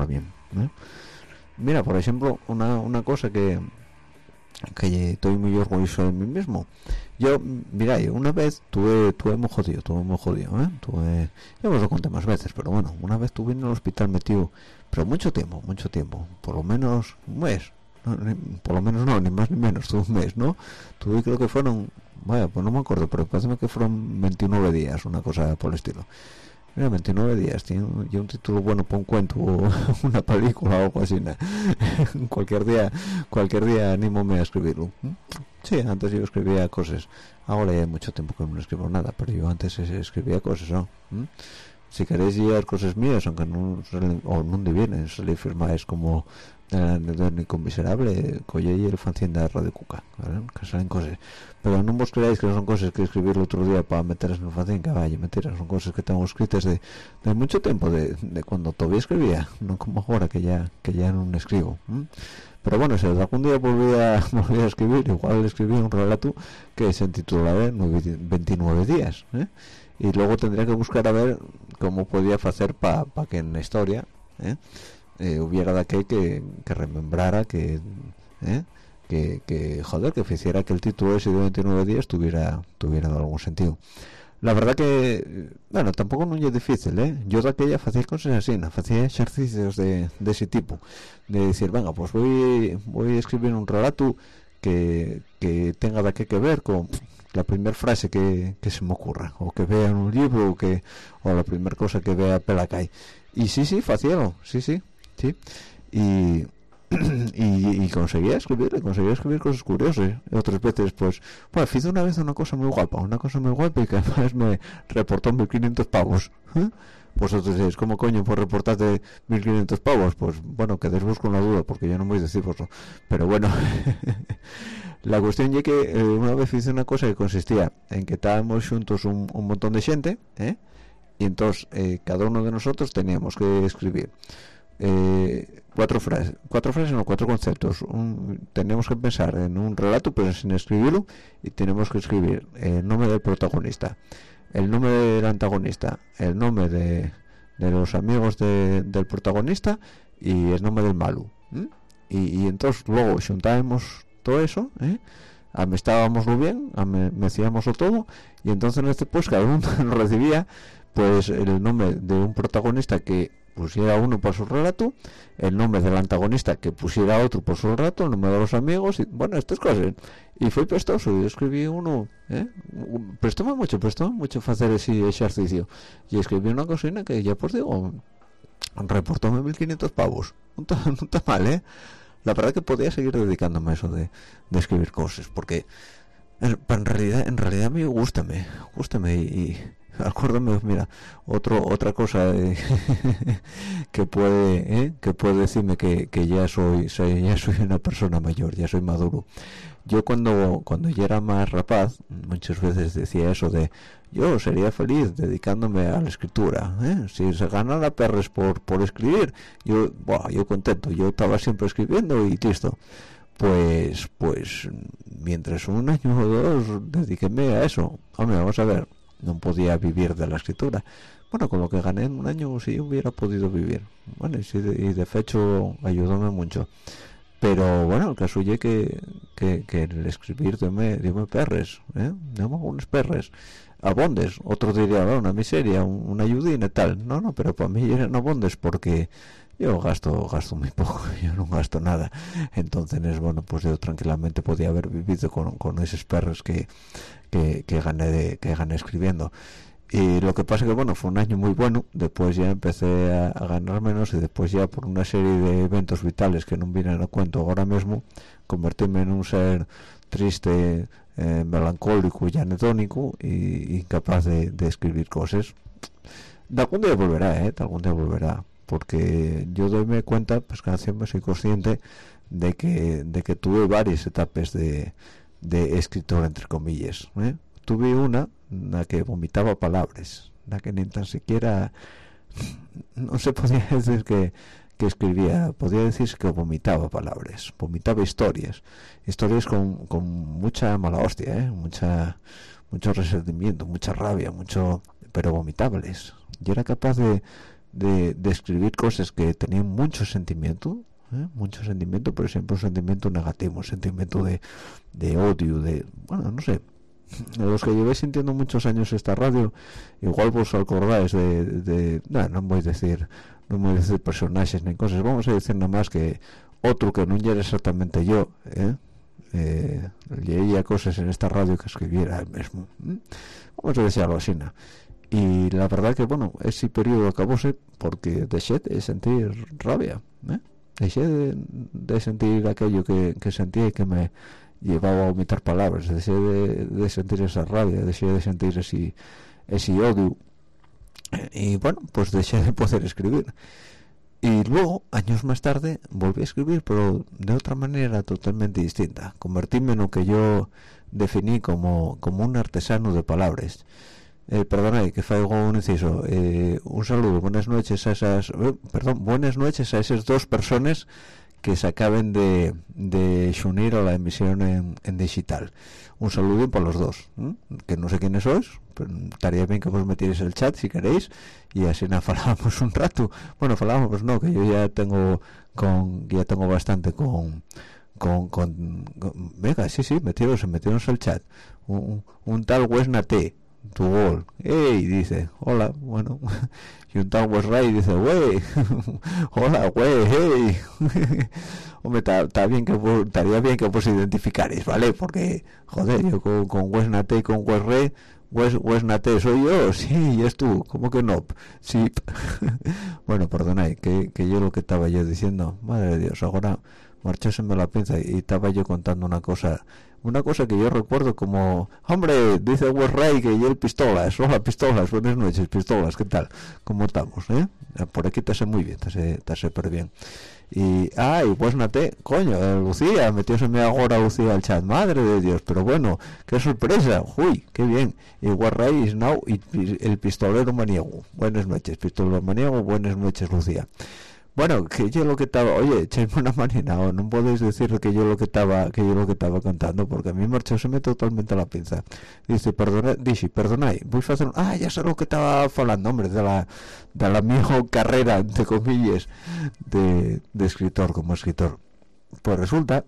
Mira, por ejemplo, una cosa que estoy muy orgulloso de mí mismo. Yo, mira, una vez tuve muy jodido, ya os lo conté más veces, pero bueno, una vez estuve en el hospital metido, pero mucho tiempo, por lo menos un mes, por lo menos no, ni más ni menos, tuve un mes, ¿no? Creo que fueron, vaya, pues no me acuerdo, pero parece que fueron 29 días, una cosa por el estilo. Mira, 29 días, tiene un título bueno para un cuento o una película o algo así, ¿no? cualquier día anímome a escribirlo. Sí, antes yo escribía cosas, ahora ya hay mucho tiempo que no escribo nada, pero yo antes escribía cosas, ¿no? Si queréis llevar cosas mías, aunque no vienen, se firmáis como el anedónico miserable, colle y el fanzine de Radio Cuca, ¿vale? Que salen cosas, pero no vos creáis que no son cosas que escribir el otro día para meterlas en el fanzine, que vaya, mentira, son cosas que tengo escritas de mucho tiempo, de cuando todavía escribía, no como ahora que ya no escribo. Pero bueno, si algún día volví a escribir, igual escribí un relato que se titulaba 29 días, y luego tendría que buscar a ver cómo podía hacer para que en la historia hubiera de aquel que remembrara que joder, que hiciera que el título ese de 29 días tuviera algún sentido. La verdad que, bueno, tampoco no es difícil, yo de aquella hacía cosas así, hacía ejercicios de ese tipo, de decir, venga, pues voy a escribir un relato que tenga de qué que ver con la primera frase que se me ocurra, o que vea en un libro, o la primera cosa que vea pelacay. Y sí, sí. Y conseguía escribir cosas curiosas. Otras veces pues hice una vez una cosa muy guapa y que además me reportó 1.500 pavos. Vosotros decís, ¿cómo coño por reportarte 1.500 pavos? Pues bueno, quedéis vos con la duda, porque yo no voy a deciroslo, pero bueno. La cuestión es que una vez hice una cosa que consistía en que estábamos juntos un montón de gente, y entonces cada uno de nosotros teníamos que escribir 4 conceptos. Tenemos que pensar en un relato pero sin escribirlo, y tenemos que escribir el nombre del protagonista, el nombre del antagonista, el nombre de los amigos del protagonista y el nombre del malo, y entonces luego juntábamos todo eso, amestábamos muy bien, mecíamos todo, y entonces en este pues cada uno recibía pues el nombre de un protagonista que pusiera uno por su relato, el nombre del antagonista que pusiera otro por su relato, el nombre de los amigos, y bueno, estas cosas. Y fue prestoso, yo escribí uno, prestóme mucho hacer ese ejercicio, y escribí una cosina que ya pues digo, reportóme 1.500 pavos, no está mal, la verdad que podía seguir dedicándome a eso de escribir cosas, porque en realidad a mí gústame y acuérdame, mira, otra cosa que puede decirme que ya soy una persona mayor, ya soy maduro. Yo cuando yo era más rapaz, muchas veces decía eso de yo sería feliz dedicándome a la escritura, si se ganara perres por escribir, yo contento, yo estaba siempre escribiendo y listo. pues mientras un año o dos dediquéme a eso. Hombre, vamos a ver, no podía vivir de la escritura. Bueno, con lo que gané en un año sí hubiera podido vivir. Bueno, y, sí, y de hecho ayudóme mucho. Pero bueno, el caso es que el escribir dime perres, dime unos perres, abondes. Otro diría, "Bueno, una miseria, una ayudina y tal". No, pero para mí eran abondes porque yo gasto muy poco, yo no gasto nada. Entonces, bueno, pues yo tranquilamente podía haber vivido con esos perros que gané escribiendo. Y lo que pasa que bueno, fue un año muy bueno. Después ya empecé a ganar menos, y después ya por una serie de eventos vitales que no vienen a cuento ahora mismo, convertirme en un ser triste, melancólico y anedónico, y incapaz de escribir cosas. De algún día volverá, porque yo doyme cuenta, pues cada vez me soy consciente de que tuve varias etapas de escritor, entre comillas, Tuve una en la que vomitaba palabras, la que ni tan siquiera no se podía decir que escribía, podía decirse que vomitaba palabras, vomitaba historias con mucha mala hostia, mucho resentimiento, mucha rabia, pero vomitables. Yo era capaz de escribir cosas que tenían mucho sentimiento, por ejemplo, un sentimiento negativo, un sentimiento de odio, bueno, no sé. Los que llevéis sintiendo muchos años esta radio, igual vos acordáis no voy a decir personajes ni cosas, vamos a decir nada más que otro que no era exactamente yo, leía cosas en esta radio que escribiera él mismo, vamos a decir algo así, ¿no? Y la verdad que bueno, ese periodo acabóse porque dejé de sentir rabia, dejé de sentir aquello que sentía y que me llevaba a vomitar palabras, dejé de sentir esa rabia, dejé de sentir ese odio, y bueno, pues dejé de poder escribir. Y luego, años más tarde, volví a escribir, pero de otra manera totalmente distinta. Convertirme en lo que yo definí como un artesano de palabras. Perdona, que faigo un inciso. Un saludo, buenas noches a esas dos personas que se acaben de unir a la emisión en digital. Un saludo para los dos, que no sé quiénes sois, pero estaría bien que vos metierais el chat si queréis, y así nos falábamos un rato. Bueno, falábamos no, que yo ya tengo bastante con venga, sí, metieros el chat. Un tal Wesnate, tu gol, ¡ey! Dice, hola, bueno, y un tal Wesray dice, wey, hola, wey, hey. Hombre, estaría bien que vos identificaréis, ¿vale? Porque, joder, yo con Wesnate y con Wesray, Wesnate soy yo, sí, y es tú, ¿cómo que no? Sí. Bueno, perdonad, que yo lo que estaba yo diciendo, madre de Dios, ahora marchóseme la pinza, y estaba yo contando una cosa que yo recuerdo como, hombre, dice Wesray que yo el pistolas, hola pistolas, buenas noches pistolas, ¿qué tal? ¿Cómo estamos? Por aquí está muy bien, está súper bien. Y Wesnate, coño, Lucía, metióseme ahora Lucía al chat, madre de Dios, pero bueno, qué sorpresa, uy, qué bien. Y Wesray is now, y el pistolero maniego, buenas noches pistolero maniego, buenas noches Lucía. Bueno, que yo lo que estaba, oye, echéis una manina, o no podéis decir que yo lo que estaba contando, porque a mí marchóseme totalmente la pinza. Dice, perdonad, voy a hacer ya sé lo que estaba hablando, hombre, de la mi carrera, entre comillas, de escritor, como escritor. Pues resulta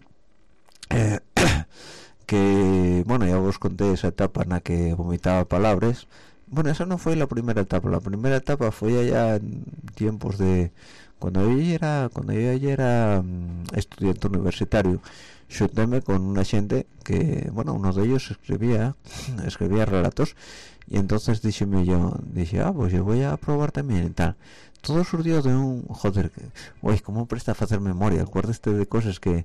que, bueno, ya os conté esa etapa en la que vomitaba palabras. Bueno, esa no fue la primera etapa fue allá en tiempos de cuando yo ya era estudiante universitario. Xuntéme con una gente que, bueno, uno de ellos escribía relatos, y entonces dije, pues yo voy a probar también y tal. Todo surgió de oye, cómo presta a hacer memoria, acuérdate de cosas que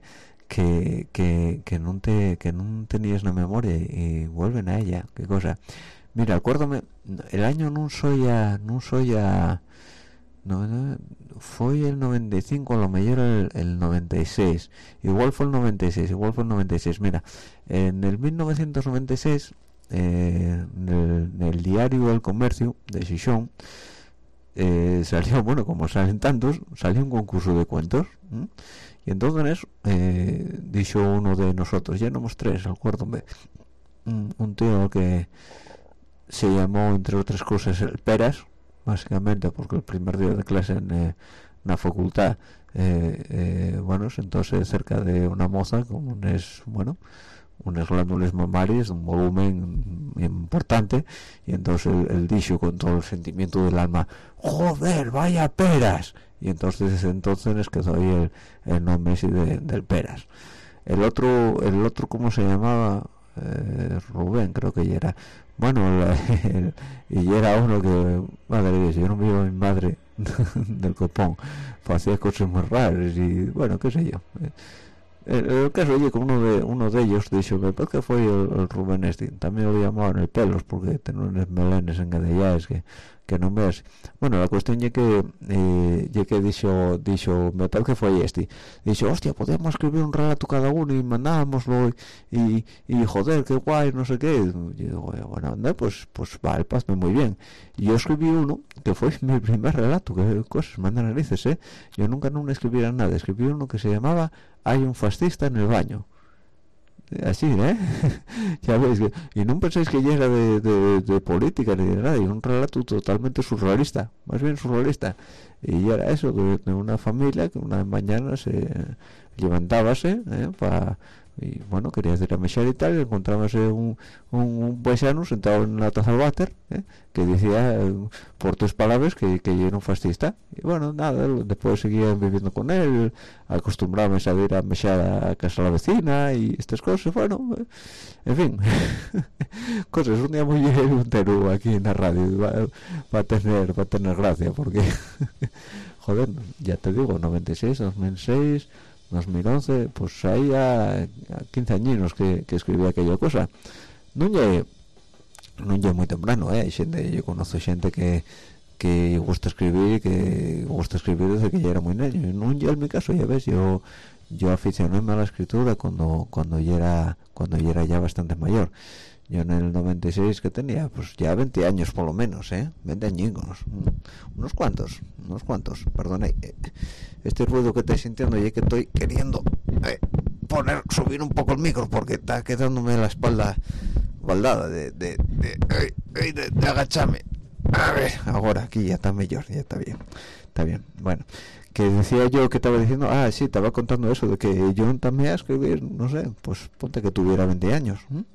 no tenías la memoria y vuelven a ella, qué cosa. Mira, acuérdame, el año no fue el 95, a lo mejor el 96, igual fue el 96. Mira, en el 1996, en el diario El Comercio de Xixón, salió, bueno, como salen tantos, salió un concurso de cuentos, Y entonces dijo uno de nosotros, ya éramos tres, acuérdame, un tío que se llamó, entre otras cosas, el Peras, básicamente porque el primer día de clase en la facultad bueno, entonces cerca de una moza con unas glándulas mamarias de un volumen importante, y entonces él dijo con todo el sentimiento del alma, joder, vaya Peras, y entonces desde entonces quedó ahí el nombre ese del Peras. El otro ¿cómo se llamaba? Rubén, creo que ya era. Bueno, y ya era uno que, madre mía, yo no me iba a mi madre del copón, hacía cosas muy raras y bueno, qué sé yo. El caso, oye, con uno de ellos dijo, me parece que fue el Rubén este, también lo llamaban el Pelos porque tenía unos melenes engadellados que no ves. Bueno, la cuestión ya que dijo, me parece que fue este, dijo, hostia, podíamos escribir un relato cada uno y mandámoslo y joder, qué guay, no sé qué. Y digo, bueno, anda, pues vale, pasme muy bien. Y yo escribí uno que fue mi primer relato, que cosas, manda narices, yo nunca escribiera nada, escribí uno que se llamaba Hay un fascista en el baño. Así, ya veis que, y no pensáis que ya era de política ni de nada, y un relato totalmente surrealista, más bien surrealista, y ya era eso, que de una familia que una mañana se levantábase para, y bueno, quería hacer a mechar y tal, y encontrábase un paisano sentado en la taza del váter, que decía por tres palabras que era un fascista, y bueno, nada, después seguía viviendo con él, acostumbrábamos a ir a mechar a casa de la vecina y estas cosas, bueno, en fin, cosas, un día muy entero aquí en la radio, va a tener gracia, porque joder, ya te digo, 96, 2006, 2011, pues ahí a 15 añinos que escribí aquella cosa. No llegué muy temprano, yo conozco gente que gusta escribir desde que ya era muy niño. No llegué en mi caso, ya ves, yo aficionéme a la escritura cuando ya era ya bastante mayor. Yo en el 96 que tenía, pues ya 20 años por lo menos, 20 añicos, unos cuantos, perdone, este ruido que estáis sintiendo y que estoy queriendo subir un poco el micro porque está quedándome la espalda baldada de agacharme. A ver, ahora aquí ya está mejor, ya está bien, bueno, que decía yo que estaba diciendo, sí, estaba contando eso de que yo también a escribir, no sé, pues ponte que tuviera 20 años,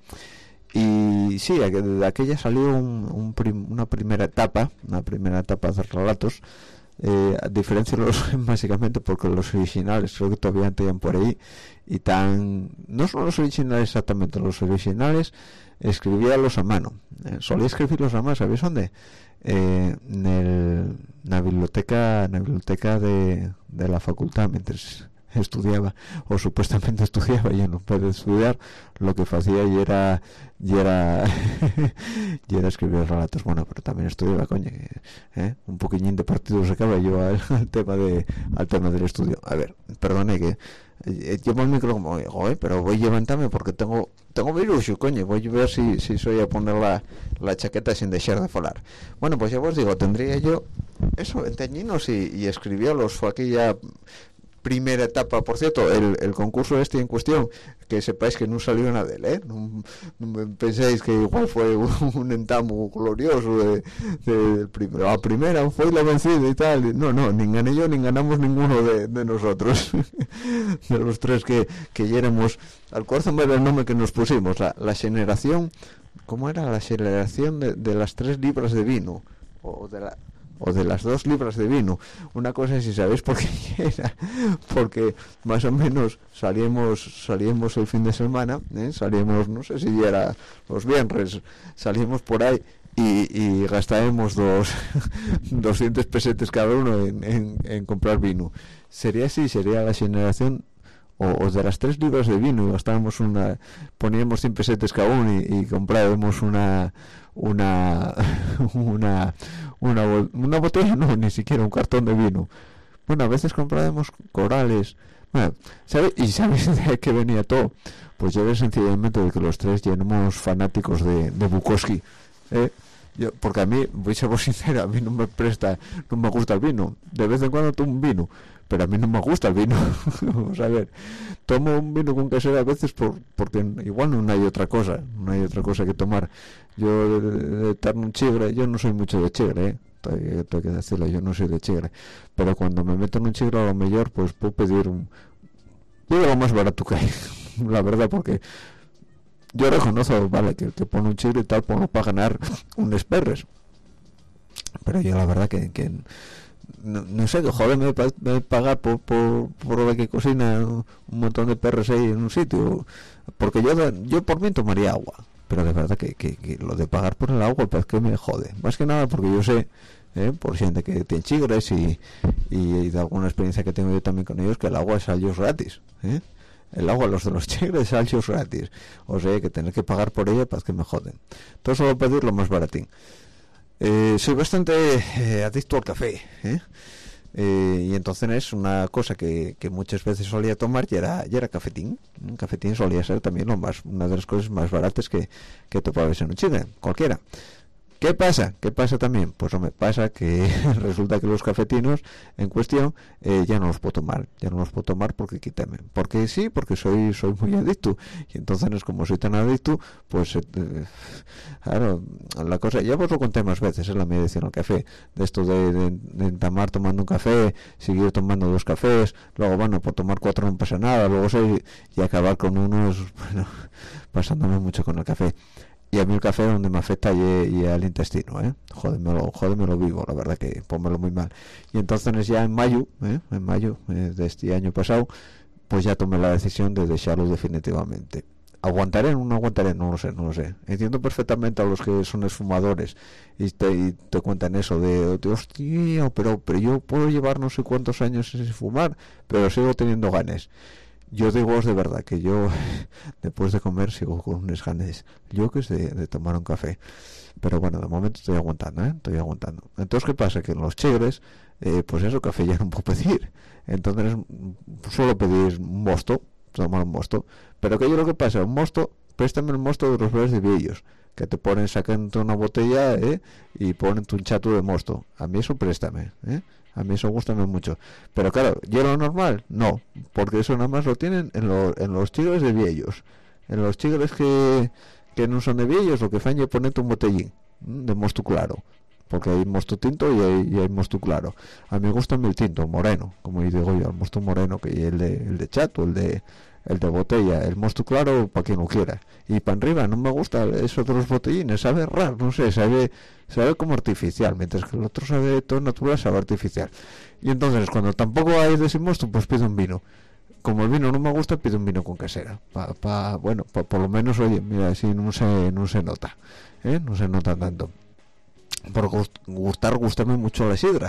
y sí, de aquella salió una primera etapa de relatos, a diferencia de los básicamente porque los originales creo que todavía andan por ahí y no son los originales exactamente, los originales escribíalos a mano, solía escribirlos a mano, ¿sabéis dónde? En la biblioteca de la facultad mientras estudiaba, o supuestamente estudiaba, yo no puedo estudiar, lo que hacía y era escribir relatos, bueno, pero también estudiaba, coño, un poquillín de partido sacaba yo al tema del estudio. A ver, perdone que llevo el micro como, pero voy a levantarme porque tengo virus, coño, voy a ver si soy a poner la chaqueta sin dejar de falar. Bueno, pues ya os digo, tendría yo eso, 20 añinos y escribía fue aquella primera etapa. Por cierto, el concurso en cuestión, que sepáis que no salió nada de él, no penséis que igual fue un entamo glorioso del primero. La primera fue la vencida y tal, no, ni gané yo ni ganamos ninguno de nosotros de los tres que ya éramos, al corazón del nombre que nos pusimos, la generación, ¿cómo era? La generación de las 3 libras de vino, o de las 2 libras de vino, una cosa, si sabéis por qué era, porque más o menos salíamos el fin de semana, salíamos, no sé si era los viernes, salíamos por ahí y gastábamos 200 pesetes cada uno en comprar vino. Sería así, sería la generación o de las 3 libras de vino, gastábamos poníamos 100 pesetes cada uno y comprábamos una botella, no, ni siquiera un cartón de vino. Bueno, a veces comprábamos corales. Bueno, ¿sabéis de qué venía todo? Pues yo veo sencillamente de que los tres ya éramos fanáticos de Bukowski, porque a mí, voy a ser sincero, a mí no me gusta el vino. De vez en cuando tomo un vino, pero a mí no me gusta el vino. Vamos a ver, tomo un vino con casera a veces porque igual no hay otra cosa, que tomar. Yo de estar un chigre, yo no soy mucho de chigre, tengo que decirlo, yo no soy de chigre, pero cuando me meto en un chigre a lo mejor pues puedo pedir pido lo más barato que hay, la verdad, porque yo reconozco, vale, que pone un chigre y tal, pongo para ganar unos perres, pero yo la verdad que no sé, que joder me pagar por ver que cocina un montón de perros ahí en un sitio, porque yo por mí tomaría agua, pero de verdad que lo de pagar por el agua pues que me jode, más que nada porque yo sé, por gente que tiene chigres y de alguna experiencia que tengo yo también con ellos, que el agua es algo gratis, el agua, los de los chigres, es algo gratis, o sea que tener que pagar por ella pues que me joden. Entonces solo pedir lo más baratín. Soy bastante adicto al café, y entonces es una cosa que muchas veces solía tomar y era cafetín. Un cafetín solía ser también una de las cosas más baratas que topabas en un chile, cualquiera. ¿Qué pasa también? Pues no me pasa que resulta que los cafetinos en cuestión ya no los puedo tomar porque quítame, porque sí, porque soy muy adicto, y entonces como soy tan adicto pues claro, la cosa, ya os lo conté más veces en la medicina al café, de esto de entamar tomando un café, seguir tomando 2 cafés, luego bueno, por tomar 4 no pasa nada, luego 6 y acabar con unos, bueno, pasándome mucho con el café. Y a mí el café donde me afecta y al intestino, jódemelo vivo, la verdad que pónmelo muy mal. Y entonces ya en mayo de este año pasado, pues ya tomé la decisión de dejarlo definitivamente. ¿Aguantaré o no aguantaré? No lo sé. Entiendo perfectamente a los que son esfumadores y te cuentan eso de hostia, pero yo puedo llevar no sé cuántos años sin fumar, pero sigo teniendo ganas. Yo digo de verdad que yo después de comer sigo con unas ganas yoques de tomar un café, pero bueno, de momento estoy aguantando. Entonces ¿qué pasa? Que en los chigres pues eso, café ya no puedo pedir, entonces suelo pedir un mosto, tomar un mosto, pero que yo lo que pasa, un mosto, préstame el mosto de los verdes de viejos que te ponen sacando una botella y ponen un chato de mosto. A mí eso préstame, a mí eso gustame mucho, pero claro, ¿hielo normal? No, porque eso nada más lo tienen en los chigres de viejos. En los chigres que no son de viejos, lo que fan es ponerte un botellín de mosto claro, porque hay mosto tinto y hay mosto claro. A mí gusta el tinto, el moreno, como digo yo, el mosto moreno, que el de chato, el de botella, el mosto claro para quien lo quiera. Y para arriba no me gusta eso de los botellines, sabe raro, no sé, sabe como artificial, mientras que el otro sabe todo natural, sabe artificial. Y entonces cuando tampoco hay de ese mosto, pues pido un vino. Como el vino no me gusta, pido un vino con casera, por lo menos, oye, mira, así no se nota, no se nota tanto. Por gustarme mucho la sidra,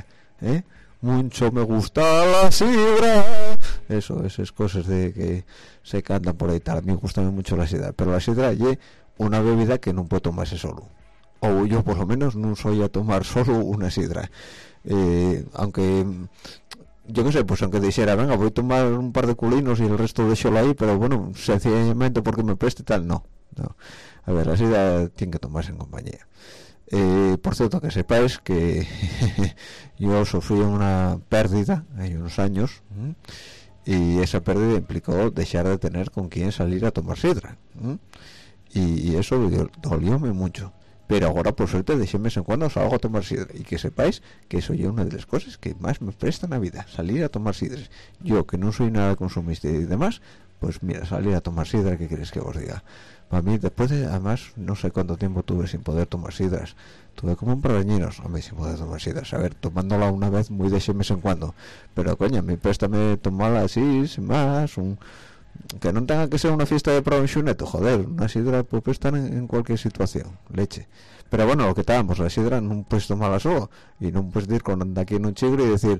mucho me gusta la sidra, esas cosas de que se cantan por ahí tal. A mí me gusta mucho la sidra, pero la sidra es una bebida que no puedo tomarse solo, o yo por lo menos no soy a tomar solo una sidra, aunque yo qué sé, pues aunque dijera venga voy a tomar un par de culinos y el resto déjalo ahí, pero bueno, sencillamente porque me preste tal, no. A ver, la sidra tiene que tomarse en compañía. Por cierto, que sepáis que yo sufrí una pérdida hace unos años, y esa pérdida implicó dejar de tener con quién salir a tomar sidra, y eso dolióme mucho, pero ahora por suerte de vez en cuando salgo a tomar sidra, y que sepáis que eso es una de las cosas que más me presta la vida, salir a tomar sidras. Yo que no soy nada consumista y demás, pues mira, salir a tomar sidra, ¿qué queréis que os diga? Para mí, después de, además, no sé cuánto tiempo tuve sin poder tomar sidras, tuve como un par de años, a mí sin poder tomar sidras, a ver, tomándola una vez muy de vez en cuando, pero coño, a mí préstame tomarla así, sin más, que no tenga que ser una fiesta de provisioneto, joder, una sidra puede estar en cualquier situación, leche. Pero bueno, lo que estábamos, la sidra no puedes tomarla solo, y no puedes ir con aquí en un chigre y decir,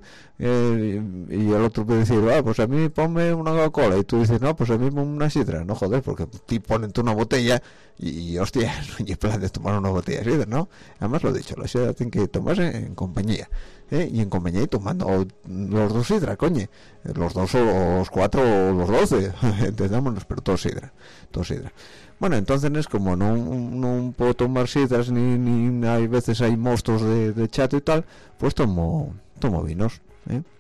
y el otro puede decir, pues a mí ponme una Coca-Cola, y tú dices, no, pues a mí ponme una sidra, no, joder, porque te ponen tú una botella y hostia, no hay plan de tomar una botella de sidra, ¿no? Además lo he dicho, la sidra tiene que tomarse en compañía, y en compañía y tomando los 2 sidra, coño, los 2 o los 4 o los 12, entendámonos, pero todo sidra. Bueno, entonces es como no puedo tomar sidras ni hay veces hay mostos de chato y tal, pues tomo vinos,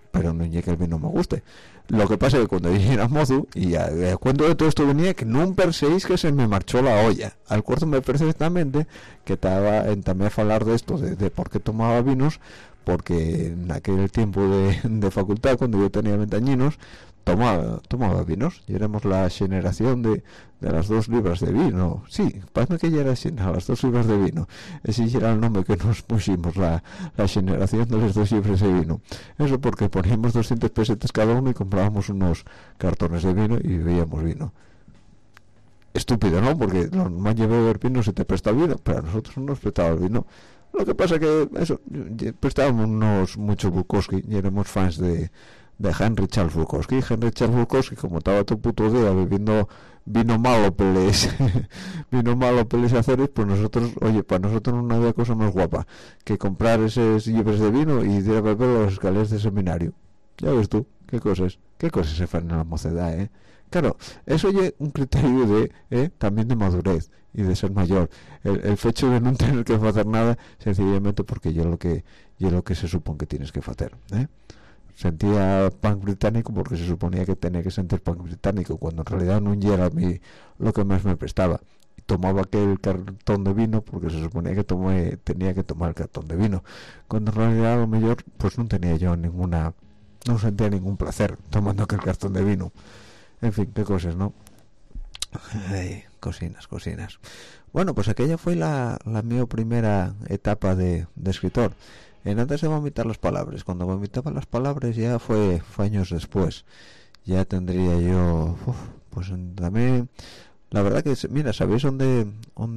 pero no es que el vino me guste. Lo que pasa es que cuando yo era mozo, y a cuento de todo esto venía que no penséis que se me marchó la olla. Acuérdome perfectamente que estaba también a hablar de esto, de por qué tomaba vinos, porque en aquel tiempo de facultad, cuando yo tenía 20 añinos, tomaba vinos, y éramos la generación de las 2 libras de vino. Sí, parece que ya era así, las 2 libras de vino. Ese era el nombre que nos pusimos, la generación de las 2 libras de vino. Eso porque poníamos 200 pesetas cada uno y comprábamos unos cartones de vino y bebíamos vino. Estúpido, ¿no? Porque lo más llevé a beber vino se te presta el vino, pero a nosotros no nos prestaba el vino. Lo que pasa que eso, prestábamos mucho Bukowski y éramos fans de Henry Charles Bukowski. Henry Charles Bukowski, como estaba todo puto día bebiendo vino malo peles aceres, pues nosotros, oye, para nosotros no había cosa más guapa que comprar esos libres de vino y ir a beber a los escaleras de seminario. Ya ves tú, qué cosas se hacen en la mocedad, Claro, eso es un criterio también de madurez y de ser mayor. El hecho de no tener que hacer nada sencillamente porque yo lo que se supone que tienes que hacer, Sentía punk británico porque se suponía que tenía que sentir punk británico, cuando en realidad no era a mí lo que más me prestaba. Tomaba aquel cartón de vino porque se suponía que tenía que tomar el cartón de vino, cuando en realidad a lo mejor pues no sentía ningún placer tomando aquel cartón de vino. En fin, qué cosas, ¿no? Ay, cocinas. Bueno, pues aquella fue la mi primera etapa de escritor. Antes de vomitar las palabras, cuando vomitaba las palabras ya fue años después. Ya tendría yo, pues también, la verdad que, mira, ¿sabéis dónde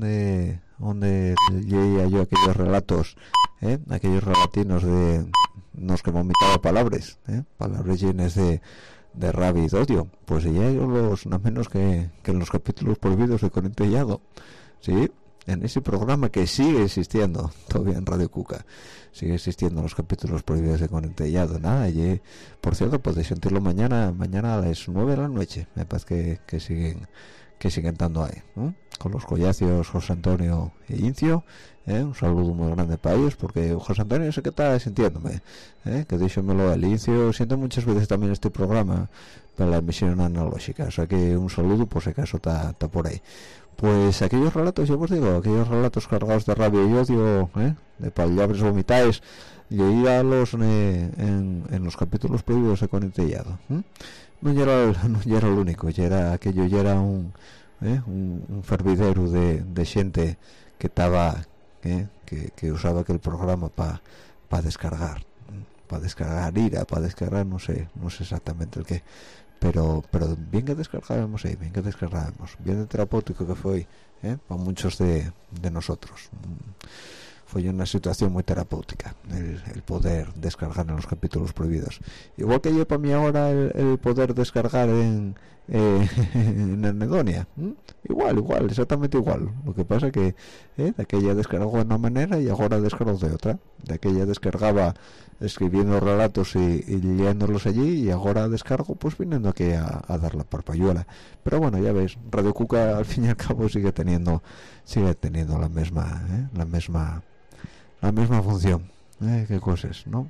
leía yo aquellos relatos, aquellos relatinos de los que vomitaba palabras, palabras llenas de rabia y de odio? Pues ya yo nada menos que en los capítulos prohibidos de Corintellado, ¿sí? En ese programa que sigue existiendo todavía en Radio Cuca, sigue existiendo los capítulos prohibidos de Corintellado. Nada, y por cierto, podéis sentirlo mañana a las 9 de la noche. Me parece que siguen estando ahí, ¿no? Con los collacios José Antonio e Incio. Un saludo muy grande para ellos, porque José Antonio sé que está sintiéndome, que díxomelo al Incio, siento muchas veces también este programa para la emisión analógica, o sea que un saludo por si acaso está por ahí. Pues aquellos relatos, yo os digo, aquellos relatos cargados de rabia y odio, de palabras vomitadas, leíalos en los capítulos prohibidos de Corintellado. No era el único, ya era un fervidero de gente que estaba, que usaba aquel programa para descargar ira, para descargar no sé exactamente el qué. Pero bien que descargábamos bien de terapéutico que fue para muchos de nosotros. Fue una situación muy terapéutica el poder descargar en los capítulos prohibidos, igual que yo para mí ahora el poder descargar en Anedonia, igual, exactamente igual. Lo que pasa que de aquella descargó de una manera y ahora descargo de otra. De aquella descargaba escribiendo relatos y leyéndolos allí, y ahora descargo pues viniendo aquí a dar la parpayuela. Pero bueno, ya ves, Radio Cuca al fin y al cabo sigue teniendo la misma función. Qué cosas, ¿no?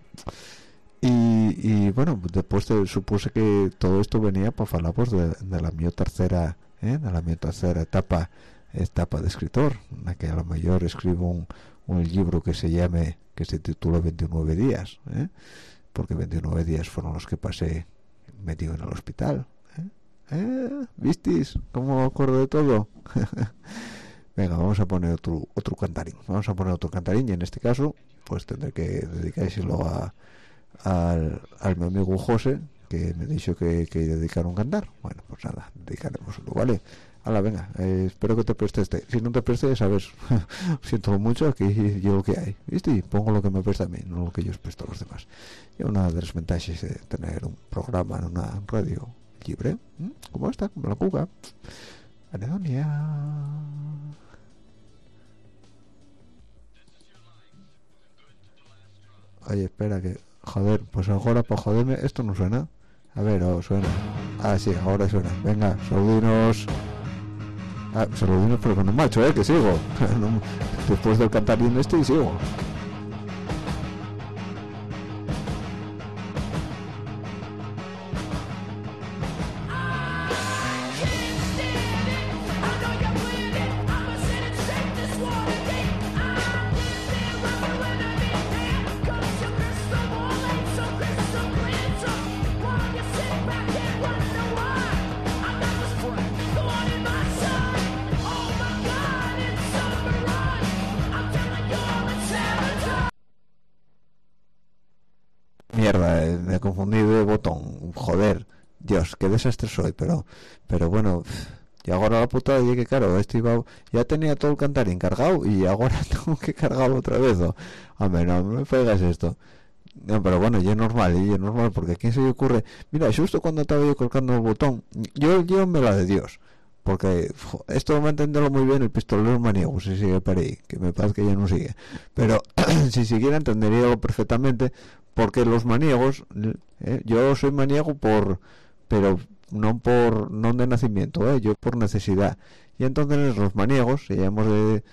Y bueno, después supuse que todo esto venía para hablar pues de la mi tercera etapa de escritor, en la que a lo mejor escribo un libro que se titula 29 días, porque 29 días fueron los que pasé metido en el hospital. ¿Visteis cómo acuerdo de todo? Venga, vamos a poner otro cantarín, y en este caso pues tendré que dedicárselo al mi amigo José, que me dijo que dedicar un cantar. Bueno, pues nada, dedicaremos uno, ¿vale? Hala, venga, espero que te preste este. Si no te preste, sabes, siento mucho, aquí yo lo que hay, ¿viste? Y pongo lo que me presta a mí, no lo que yo os presto a los demás. Y una de las ventajas de tener un programa en una radio libre, como esta, como la Cuca. Anedonia. Oye, espera que... Joder, pues ahora para joderme esto no suena. A ver, suena. Ah, sí, ahora suena. Venga, saludinos. Saludinos, pero con un macho, que sigo. Después del cantarín y sigo. confundí de botón, joder, Dios, qué desastre soy, pero bueno, y ahora la putada y que claro, ya tenía todo el cantarín cargado y ahora tengo que cargarlo otra vez, ¿no? Hombre, no me pegas esto. No, pero bueno, ya es normal, porque a quién se le ocurre, mira, justo cuando estaba yo colocando el botón, yo me la de Dios, porque esto va a entenderlo muy bien el pistolero maniego, si sigue por ahí, que me parece que ya no sigue, pero si siguiera entendería perfectamente, porque los maniegos, yo soy maniego pero no de nacimiento, yo por necesidad, y entonces los maniegos, si llamamos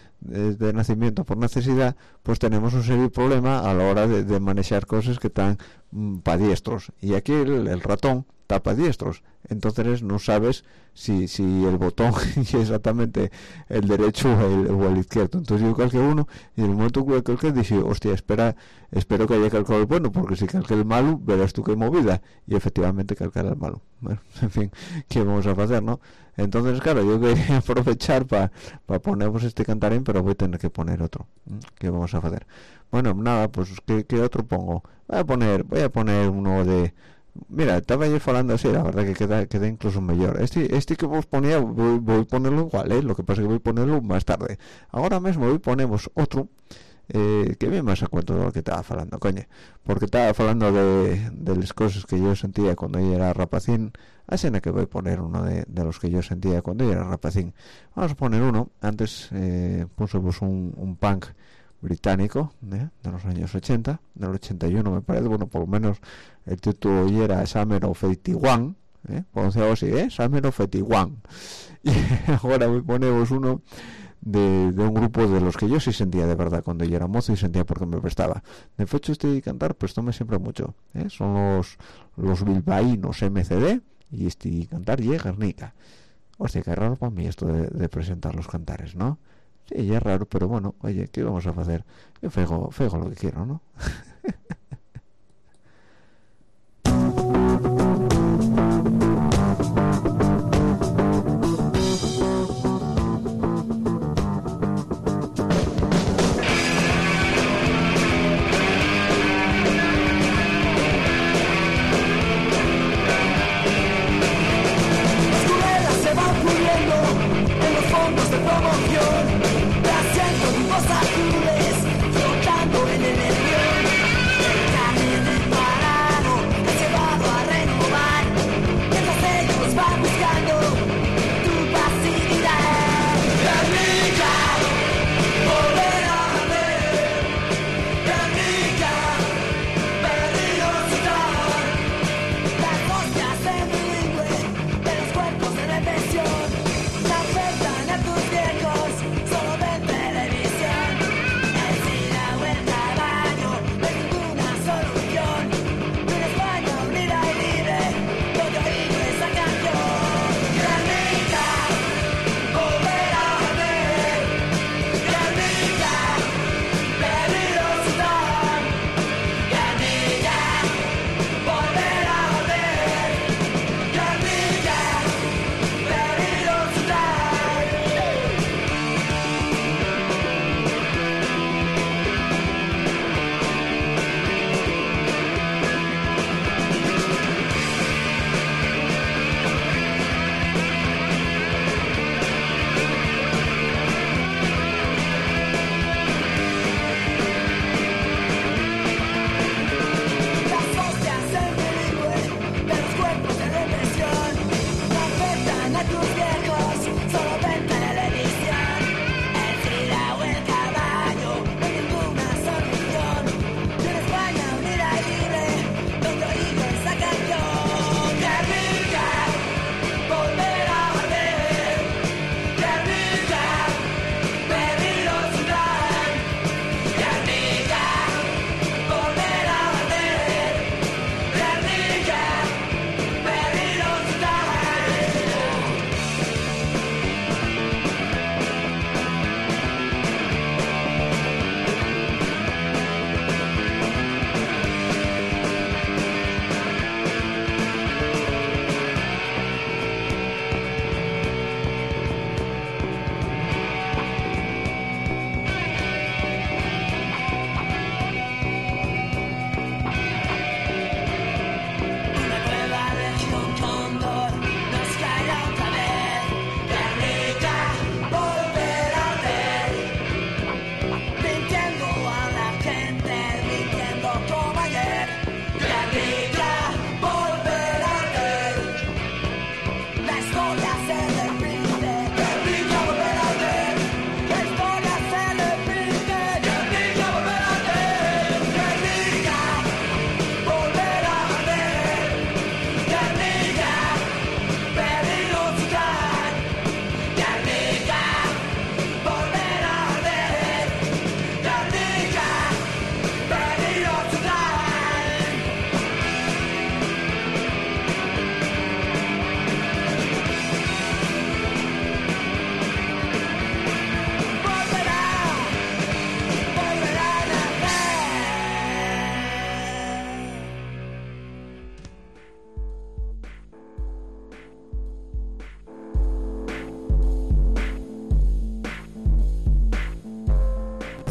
de nacimiento por necesidad, pues tenemos un serio problema a la hora de manejar cosas que están para diestros, y aquí el ratón está para diestros, entonces no sabes si el botón es exactamente el derecho o el izquierdo. Entonces yo calqué uno y en el momento que calqué dije, hostia, espero que haya calcado el bueno, porque si calqué el malo verás tú qué movida, y efectivamente calcar el malo. Bueno, en fin, ¿qué vamos a hacer, no? Entonces claro, yo quería aprovechar para poner pues este cantarín, pero voy a tener que poner otro. ¿Qué vamos a hacer? Bueno, nada, pues ¿qué otro pongo? Voy a poner uno de... Mira, estaba yo hablando así, la verdad que queda incluso mejor. Este que vos ponía, voy a ponerlo igual, lo que pasa es que voy a ponerlo más tarde. Ahora mismo hoy ponemos otro, que bien más a cuento de lo que estaba hablando, coño. Porque estaba hablando de las cosas que yo sentía cuando yo era rapacín. Así que voy a poner uno de los que yo sentía cuando yo era rapacín. Vamos a poner uno, antes pusimos un punk británico de los años 80, del 81 me parece, bueno, por lo menos el título hoy era Summer of 81, pronunciado así, Summer of 81, y ahora ponemos uno de un grupo de los que yo sí sentía de verdad cuando yo era mozo y sentía porque me prestaba. De hecho, este cantar prestóme siempre mucho, son los bilbaínos MCD, y este cantar y Guernica. Hostia, qué raro para mí esto de presentar los cantares, ¿no? Sí, ya es raro, pero bueno, oye, ¿qué vamos a hacer? Yo fego lo que quiero, ¿no? Flotando en el envión, el carne de parado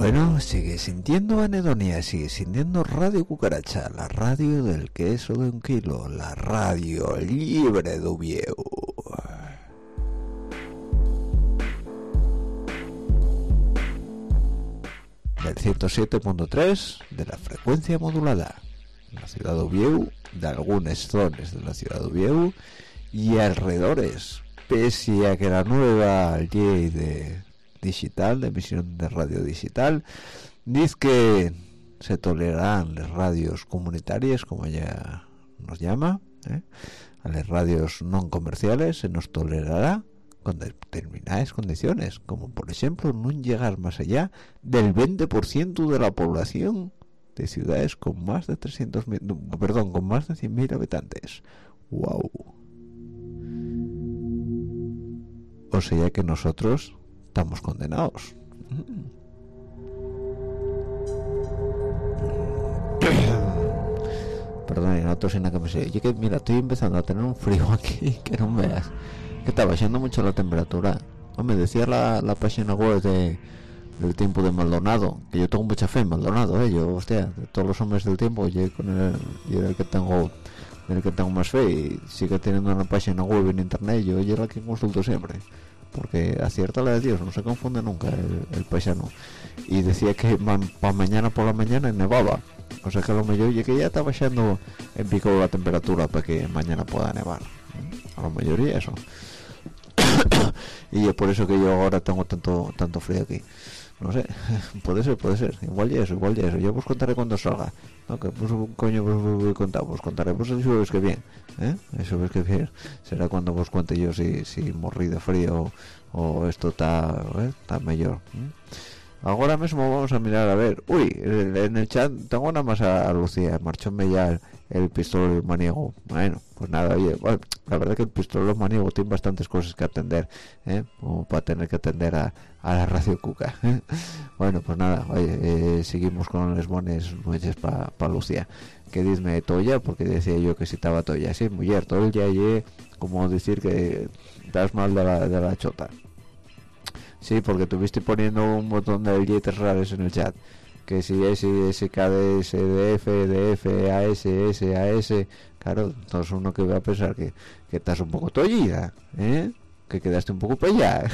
Bueno, sigue sintiendo anedonia, sigue sintiendo Radio Cucaracha, la radio del queso de 1 kilo, la radio libre de Uvieu. Del 107.3 de la frecuencia modulada, en la ciudad de Uvieu, de algunas zonas de la ciudad de Uvieu y alrededores, pese a que la nueva ley de digital, de emisión de radio digital, dice que se tolerarán las radios comunitarias, como ella nos llama, a las radios no comerciales se nos tolerará con determinadas condiciones, como por ejemplo no llegar más allá del 20% de la población de ciudades con más de 300.000, con más de 100.000 habitantes. ¡Wow! O sea que nosotros estamos condenados. Perdón, no tosen la que me sé. Oye, que mira, estoy empezando a tener un frío aquí, que no me veas. Que está bajando mucho la temperatura. Me decía la página web del tiempo de Maldonado, que yo tengo mucha fe en Maldonado, yo, hostia, de todos los hombres del tiempo, yo era el que tengo más fe, y sigue teniendo una página web en internet, yo era la que consulto siempre, porque acierta la de Dios, no se confunde nunca el paisano. Y decía que para mañana por la mañana nevaba, o sea que a lo mejor ya que ya está bajando en pico la temperatura para que mañana pueda nevar, a lo mejor y eso. Y es por eso que yo ahora tengo tanto frío aquí. No sé, puede ser, igual y eso, yo os contaré cuando salga, ¿no? Que pues coño vos voy a contar, vos contaré pues el jueves que viene, el jueves que viene será cuando vos cuente yo si morrí de frío o esto está mejor. Ahora mismo vamos a mirar a ver, en el chat tengo nada más a Lucía, marchóme ya el pistolero maniego. Bueno, pues nada, oye, bueno, la verdad que el pistolero maniego tiene bastantes cosas que atender, como para tener que atender a la Radio Cuca. Bueno, pues nada, oye, seguimos con las buenas noches para Lucía, que dime Toya, porque decía yo que si estaba Toya, sí, mujer, todo el día como decir que estás mal de la chota. Sí, porque tuviste poniendo un montón de billetes raros en el chat, que si SKD, SDF, DF, AS, claro, entonces uno que va a pensar que estás un poco tollida, que quedaste un poco pellada.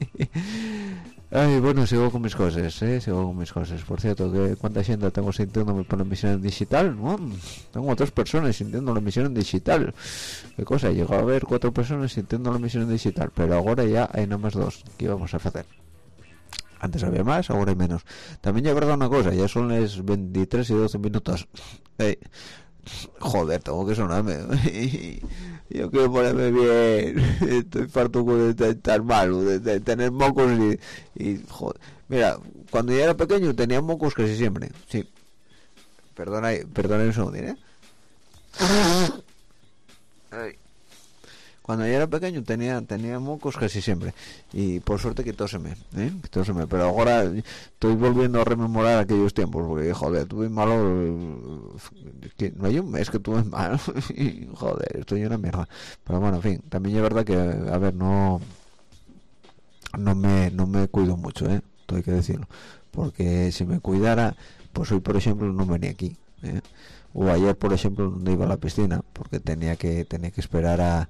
Ay, bueno, sigo con mis cosas, Por cierto, que cuánta gente tengo sintiéndome por la emisión en digital, ¿no? Tengo otras personas sintiendo la emisión en digital. ¿Qué cosa? Llegó a haber 4 personas sintiendo la emisión en digital, pero ahora ya hay nada más 2. ¿Qué vamos a hacer? Antes había más, ahora hay menos. También ya he verdad una cosa, ya son las 23 y 12 minutos. Joder, tengo que sonarme. Yo quiero ponerme bien. Estoy farto de estar malo, de tener mocos y joder. Mira, cuando yo era pequeño tenía mocos casi siempre. Sí. Perdona un segundo, Ay. Cuando yo era pequeño tenía mocos casi siempre, y por suerte quitóseme, pero ahora estoy volviendo a rememorar aquellos tiempos, porque joder, tuve malo, que no hay un mes que tuve malo y joder, estoy en una mierda. Pero bueno, en fin, también es verdad que, a ver, no me cuido mucho, todo hay que decirlo, porque si me cuidara, pues hoy por ejemplo no venía aquí, o ayer por ejemplo no iba a la piscina, porque tenía que esperar a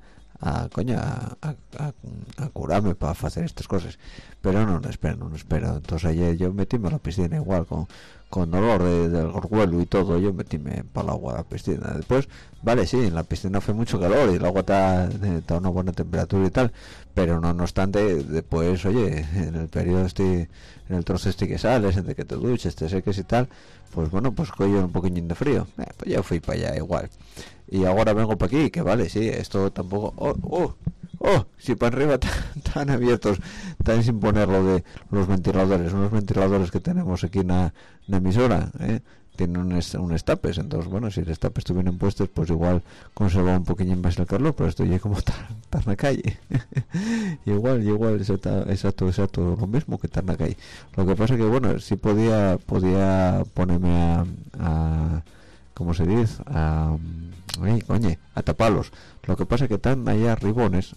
curarme para hacer estas cosas, pero no espero. Entonces ayer yo metíme a la piscina igual con dolor del gorguelo y todo, yo metíme para el agua a la piscina. Después, vale, sí, en la piscina hace mucho calor y el agua está a una buena temperatura y tal, pero no obstante, después, oye, en el periodo en el trozo que sales, entre que te duches, te seques y tal, pues bueno, pues cojo un poquillín de frío, pues ya fui para allá igual. Y ahora vengo para aquí, que vale, sí, esto tampoco... si para arriba están abiertos, están sin ponerlo de los ventiladores, unos ventiladores que tenemos aquí en la emisora, tienen un estapes, entonces bueno, si el estapes estuvieran puestos, pues igual conserva un poquillín más el calor, pero esto ya como está en la calle. igual, exacto, lo mismo que está en la calle. Lo que pasa que bueno, sí podía ponerme a ¿cómo se dice? A taparlos. Lo que pasa es que están allá ribones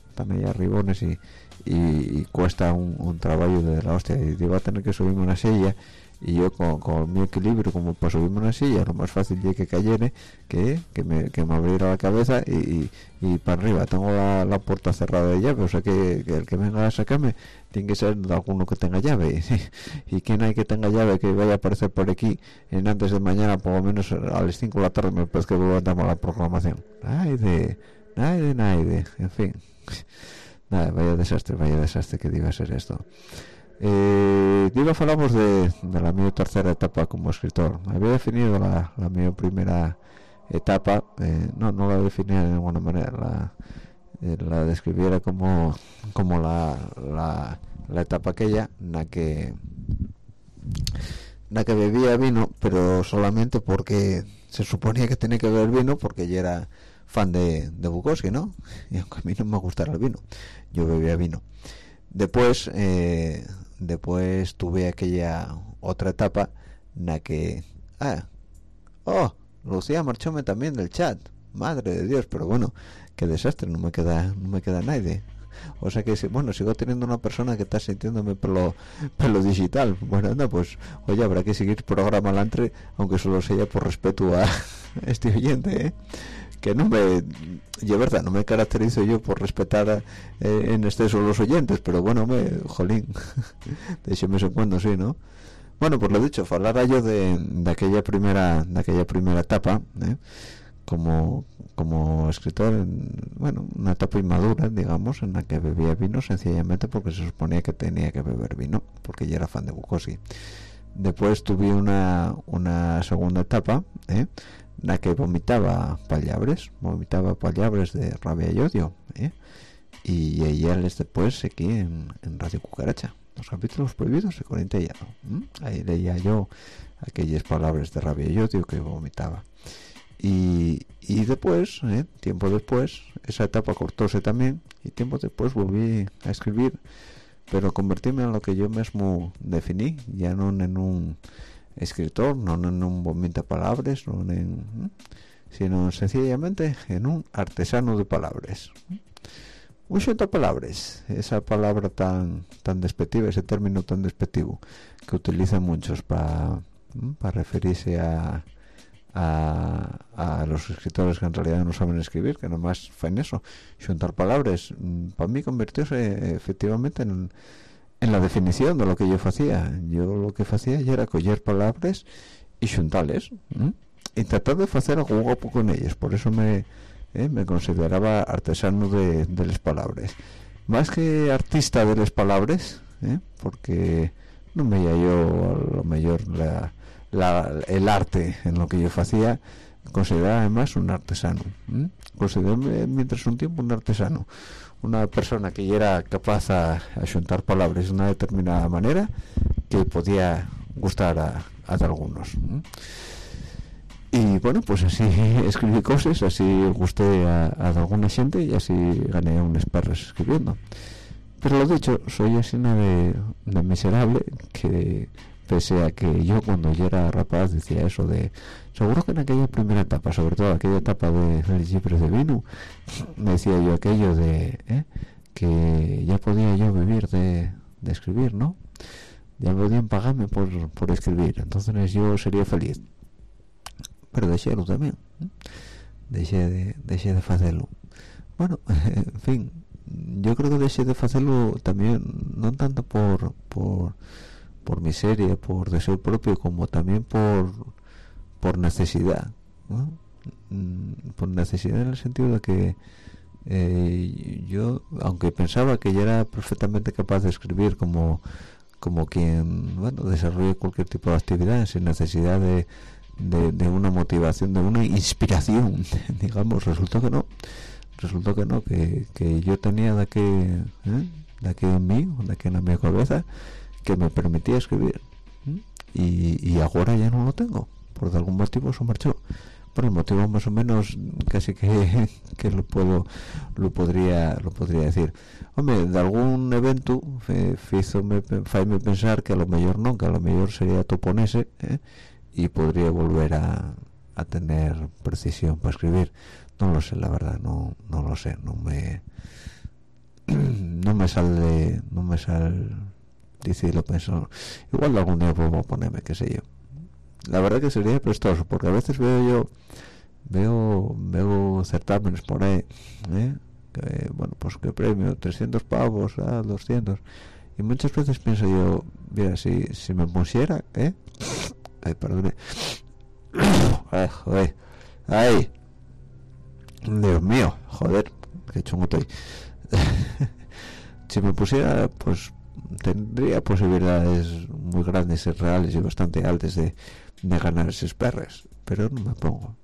y cuesta un trabajo de la hostia, y iba a tener que subirme una silla y yo con mi equilibrio como para subirme una silla, lo más fácil es que cayere que me abriera la cabeza y para arriba. Tengo la puerta cerrada de llave, o sea que el que venga a sacarme tiene que ser de alguno que tenga llave. Y quien hay que tenga llave que vaya a aparecer por aquí en antes de mañana, por lo menos a las 5 de la tarde, me parece que levantamos la proclamación. Naide, en fin. Nada, vaya desastre que iba a ser esto. Falamos de la mi tercera etapa como escritor. Había definido la mi primera etapa, no la definía de ninguna manera, la describiera como la etapa aquella en la que bebía vino, pero solamente porque se suponía que tenía que beber vino, porque yo era fan de Bukowski, ¿no? Y aunque a mí no me gustara el vino, yo bebía vino. Después tuve aquella otra etapa en la que Lucía marchóme también del chat, madre de Dios, pero bueno, qué desastre, no me queda nadie. O sea que sigo teniendo una persona que está sintiéndome por lo digital. Bueno, anda, pues oye, habrá que seguir programa adelante, aunque solo sea por respeto a este oyente, que no me caracterizo yo por respetar en exceso los oyentes, pero bueno, jolín, déjeme en cuando sí, ¿no? Bueno, pues lo dicho, hablara yo de aquella primera etapa, como escritor, una etapa inmadura, digamos, en la que bebía vino sencillamente porque se suponía que tenía que beber vino, porque yo era fan de Bukowski. Después tuve una segunda etapa, en la que vomitaba palabras de rabia y odio, y ella después seguí en Radio Cucaracha, los capítulos prohibidos de Corintellano. Ahí leía yo aquellas palabras de rabia y odio que vomitaba. Y después, tiempo después, esa etapa cortóse también, y tiempo después volví a escribir, pero convertirme en lo que yo mismo definí, ya no en un escritor, no en un vomita palabras, sino sencillamente en un artesano de palabras. Un xunta palabras, esa palabra tan despectiva, ese término tan despectivo que utilizan muchos para referirse a los escritores que en realidad no saben escribir, que nomás fan eso, xuntar palabras. Para mí convirtióse efectivamente en la definición de lo que yo hacía. Yo lo que hacía ya era coger palabras y xuntarles, y tratar de hacer algo guapo con ellas. Por eso me consideraba artesano de las palabras, más que artista de las palabras, porque no me veía yo a lo mejor el arte en lo que yo hacía. Consideraba además un artesano, consideré mientras un tiempo un artesano, una persona que ya era capaz a juntar palabras de una determinada manera que podía gustar a algunos. Y bueno, pues así escribí cosas, así gusté a alguna gente y así gané unas perras escribiendo. Pero lo dicho, soy así de miserable, que pese a que yo cuando yo era rapaz decía eso de, seguro que en aquella primera etapa, sobre todo aquella etapa de libros de vino, me decía yo aquello de que ya podía yo vivir de escribir, ¿no? Ya podían pagarme por escribir, entonces yo sería feliz. Pero dejélo también, dejé de hacerlo. Bueno, en fin, yo creo que dejé de hacerlo también, no tanto por miseria, por deseo propio, como también por necesidad, ¿no? Por necesidad en el sentido de que yo, aunque pensaba que ya era perfectamente capaz de escribir como quien, desarrolla cualquier tipo de actividad sin necesidad de una motivación, de una inspiración, digamos, resultó que no, que yo tenía de aquí en mí, de aquí en mi cabeza, que me permitía escribir, y ahora ya no lo tengo, por algún motivo eso marchó. Por el motivo más o menos casi que lo podría decir. Hombre, de algún evento fáime pensar que a lo mejor no, que a lo mejor sería toponese, y podría volver a tener precisión para escribir. No lo sé, la verdad, no lo sé, no me sale dice y lo pienso, igual algún día puedo ponerme, qué sé yo. La verdad que sería prestoso, porque a veces veo certámenes por ahí, que, bueno, pues que premio 300 pavos a 200, y muchas veces pienso yo, mira, si me pusiera, ay, perdone, ay, joder, ay, Dios mío, joder, qué chungo estoy. Si me pusiera, pues tendría posibilidades muy grandes y reales y bastante altas de ganar esos perres, pero no me pongo.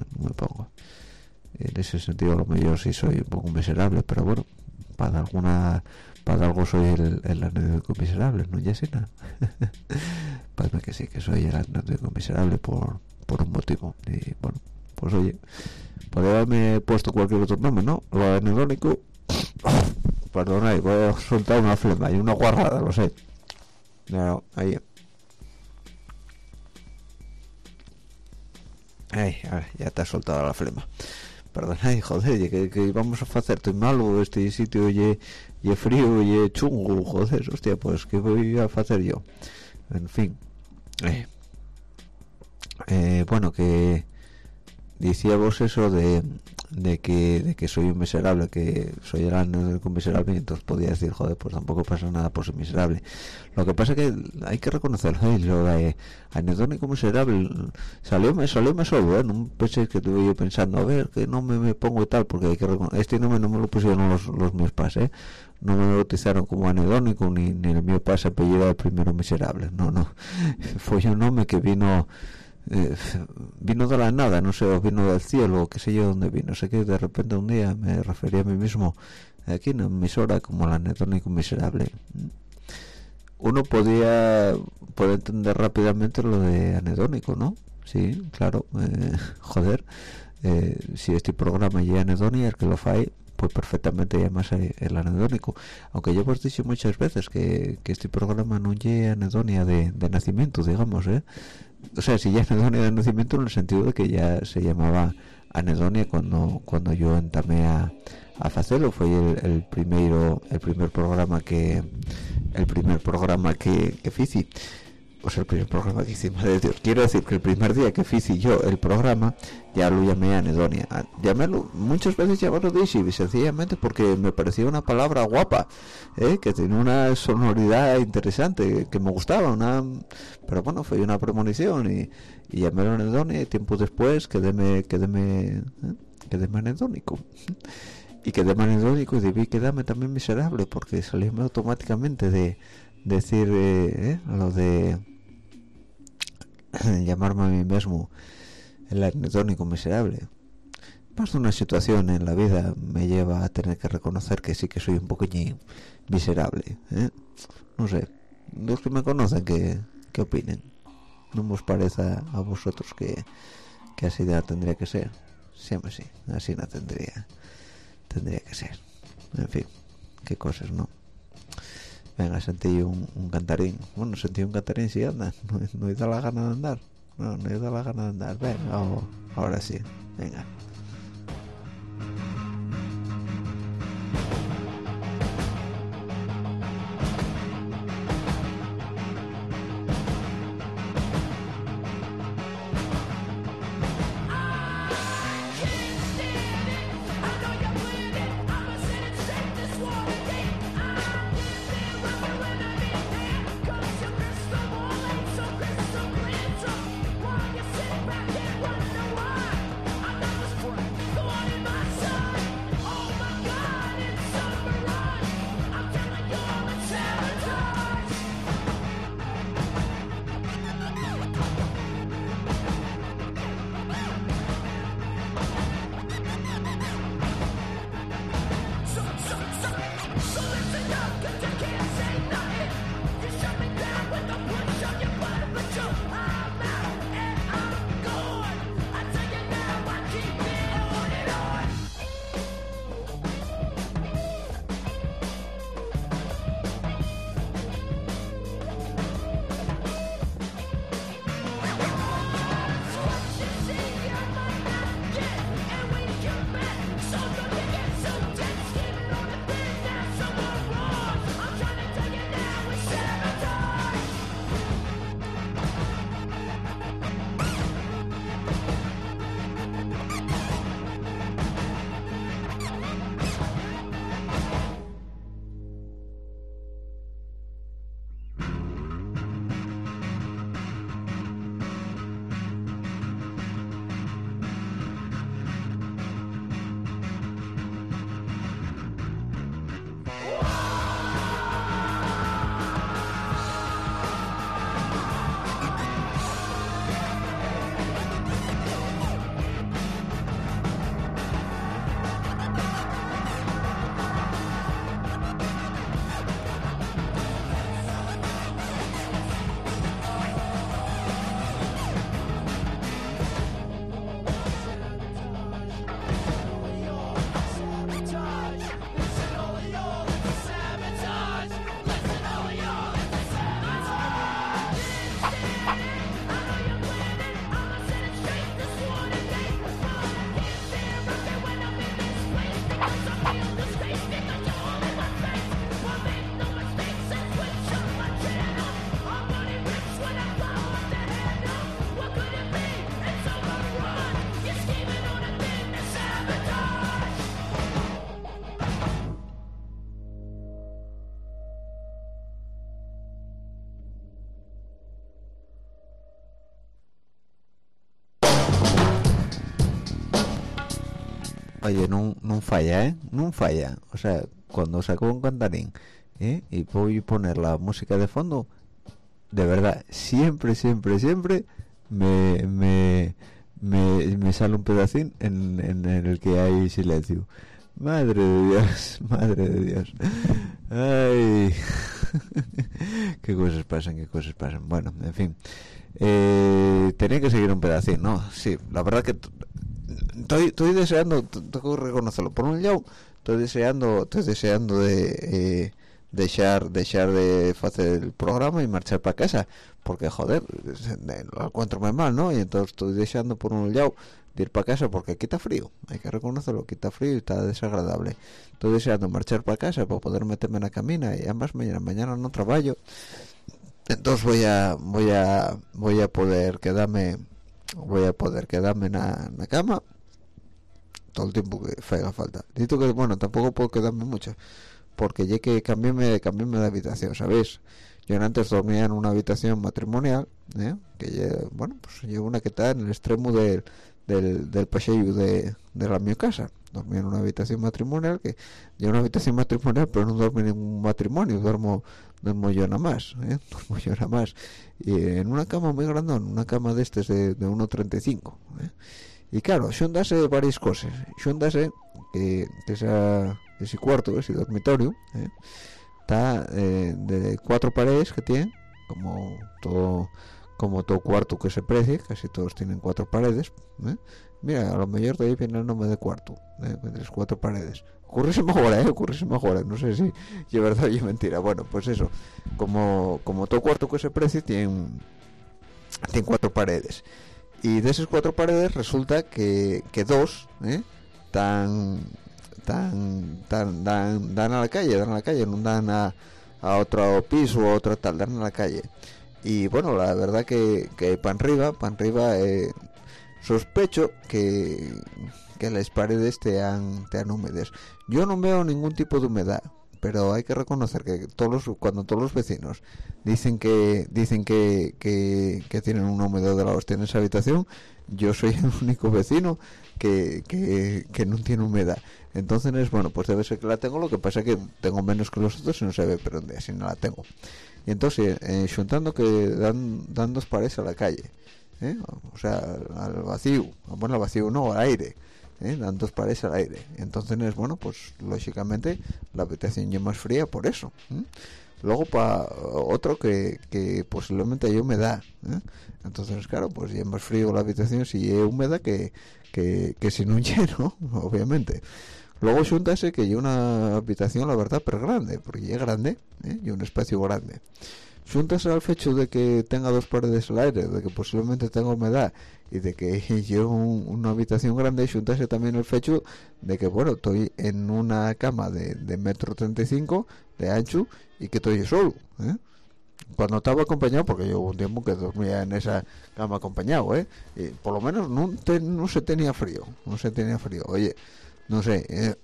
En ese sentido, a lo mejor sí soy un poco miserable, pero bueno, para algo soy el anedónico miserable, no ya sé nada. Parece que sí, que soy el anedónico miserable por un motivo. Y bueno, pues oye, podría haberme puesto cualquier otro nombre, ¿no? Lo anedónico. Perdona, voy a soltar una flema y una guarrada, lo sé. No, ahí. Ay, ya te has soltado la flema. Perdona, joder, que íbamos a hacer, estoy malo, este sitio y frío y chungo, joder, hostia, pues ¿qué voy a hacer yo? En fin. Bueno, que decía vos eso de que soy un miserable, que soy el anedónico miserable, y entonces podía decir, joder, pues tampoco pasa nada por ser miserable. Lo que pasa es que hay que reconocerlo, lo de anedónico miserable salióme solo, no pensé que estuve yo pensando, a ver, que no me pongo y tal, porque hay que este nombre no me lo pusieron los míos pas, no me bautizaron como anedónico, ni el mío pas apellido el primero miserable, no, fue un nombre que vino de la nada, no sé, o vino del cielo, o qué sé yo dónde vino. Sé que de repente un día me refería a mí mismo aquí en la emisora como el anedónico miserable. Uno puede entender rápidamente lo de anedónico, ¿no? Sí, claro, joder, si este programa ya anedonia, el que lo fae, pues perfectamente llamarse el anedónico, aunque yo os he dicho muchas veces que este programa no llega anedonia de nacimiento, digamos, o sea, si ya anedonia de nacimiento en el sentido de que ya se llamaba anedonia cuando yo entamé a hacerlo. Fue el primer programa que hice. O sea, el primer programa que hice, madre de Dios, quiero decir que el primer día que hice yo el programa ya lo llamé anedonia. Muchas veces llamarlo Daisy, sencillamente porque me parecía una palabra guapa, que tenía una sonoridad interesante, que me gustaba, pero bueno, fue una premonición y llamé anedonia, y tiempo después quedéme anedónico. Y quedé anedónico y debí quedarme también miserable, porque salióme automáticamente de decir lo de llamarme a mí mismo el anedónico miserable. Más de una situación en la vida me lleva a tener que reconocer que sí que soy un poquillo miserable, no sé, los que me conocen que opinen. No os parece a vosotros que así ya tendría que ser. Siempre sí, así no tendría que ser. En fin, qué cosas, ¿no? Venga, sentí un cantarín. Bueno, sentí un cantarín, sí, anda. No he dado la gana de andar. No he dado la gana de andar. Venga, ahora sí. Venga. Why you sitting back and wonder why I'm not Oye, no falla, no falla. O sea, cuando saco un cantarín, y voy a poner la música de fondo, de verdad, siempre me sale un pedacín en el que hay silencio. Madre de Dios, madre de Dios. Ay, qué cosas pasan, qué cosas pasan. Bueno, en fin, tenía que seguir un pedacín, ¿no? Sí, la verdad que estoy deseando, tengo que reconocerlo. Por un lado, estoy deseando de dejar de hacer el programa y marchar para casa, porque joder, lo encuentro muy mal, ¿no? Y entonces estoy deseando por un lado de ir para casa, porque aquí está frío, hay que reconocerlo, aquí está frío y está desagradable. Estoy deseando marchar para casa para poder meterme en la camina, y además mañana no trabajo, entonces voy a poder quedarme en la cama todo el tiempo que haga falta. Dito que bueno, tampoco puedo quedarme mucho, porque ya que cambiéme de habitación, ¿sabéis? Yo antes dormía en una habitación matrimonial, bueno, pues yo una que está en el extremo del pasillo de la mi casa. Dormía en una habitación matrimonial, que yo una habitación matrimonial, pero no duermo en ningún matrimonio, duermo yo nada más, duermo yo nada más, y en una cama muy grande, una cama de 1,35, y claro, xóndase varias cosas. Xóndase que ese cuarto, ese dormitorio, está de 4 paredes que tiene, como todo cuarto que se precie, casi todos tienen 4 paredes. Mira, a lo mejor de ahí viene el nombre de cuarto, de las 4 paredes. Ocurrirse mejor, no sé si es verdad o es mentira. Bueno, pues eso, como todo cuarto que se precie tiene 4 paredes. Y de esas 4 paredes resulta que 2 dan a la calle, no dan a otro piso o otro tal, dan a la calle. Y bueno, la verdad que pan arriba, sospecho que las paredes te han húmedas. Yo no veo ningún tipo de humedad, pero hay que reconocer que cuando todos los vecinos dicen que tienen una humedad de la hostia en esa habitación, yo soy el único vecino que no tiene humedad. Entonces, bueno, pues debe ser que la tengo. Lo que pasa es que tengo menos que los otros y no se ve, pero así no la tengo. Y entonces, juntando que dan 2 paredes a la calle, o sea, al vacío, bueno, al vacío no, al aire, dan 2 paredes al aire. Entonces, bueno, pues lógicamente la habitación ya más fría por eso. Luego para otro que posiblemente hay humedad, entonces claro, pues ya es más frío la habitación si hay humedad que si no lleno, obviamente. Luego xuntase que hay una habitación, la verdad, pero grande, porque es grande, y un espacio grande. Xuntase al hecho de que tenga 2 paredes al aire, de que posiblemente tenga humedad, y de que yo una habitación grande. Xuntase también el hecho de que, bueno, estoy en una cama de 1,35 m de ancho, y que estoy solo, cuando estaba acompañado, porque yo hubo un tiempo que dormía en esa cama acompañado, y por lo menos no se tenía frío, oye, no sé,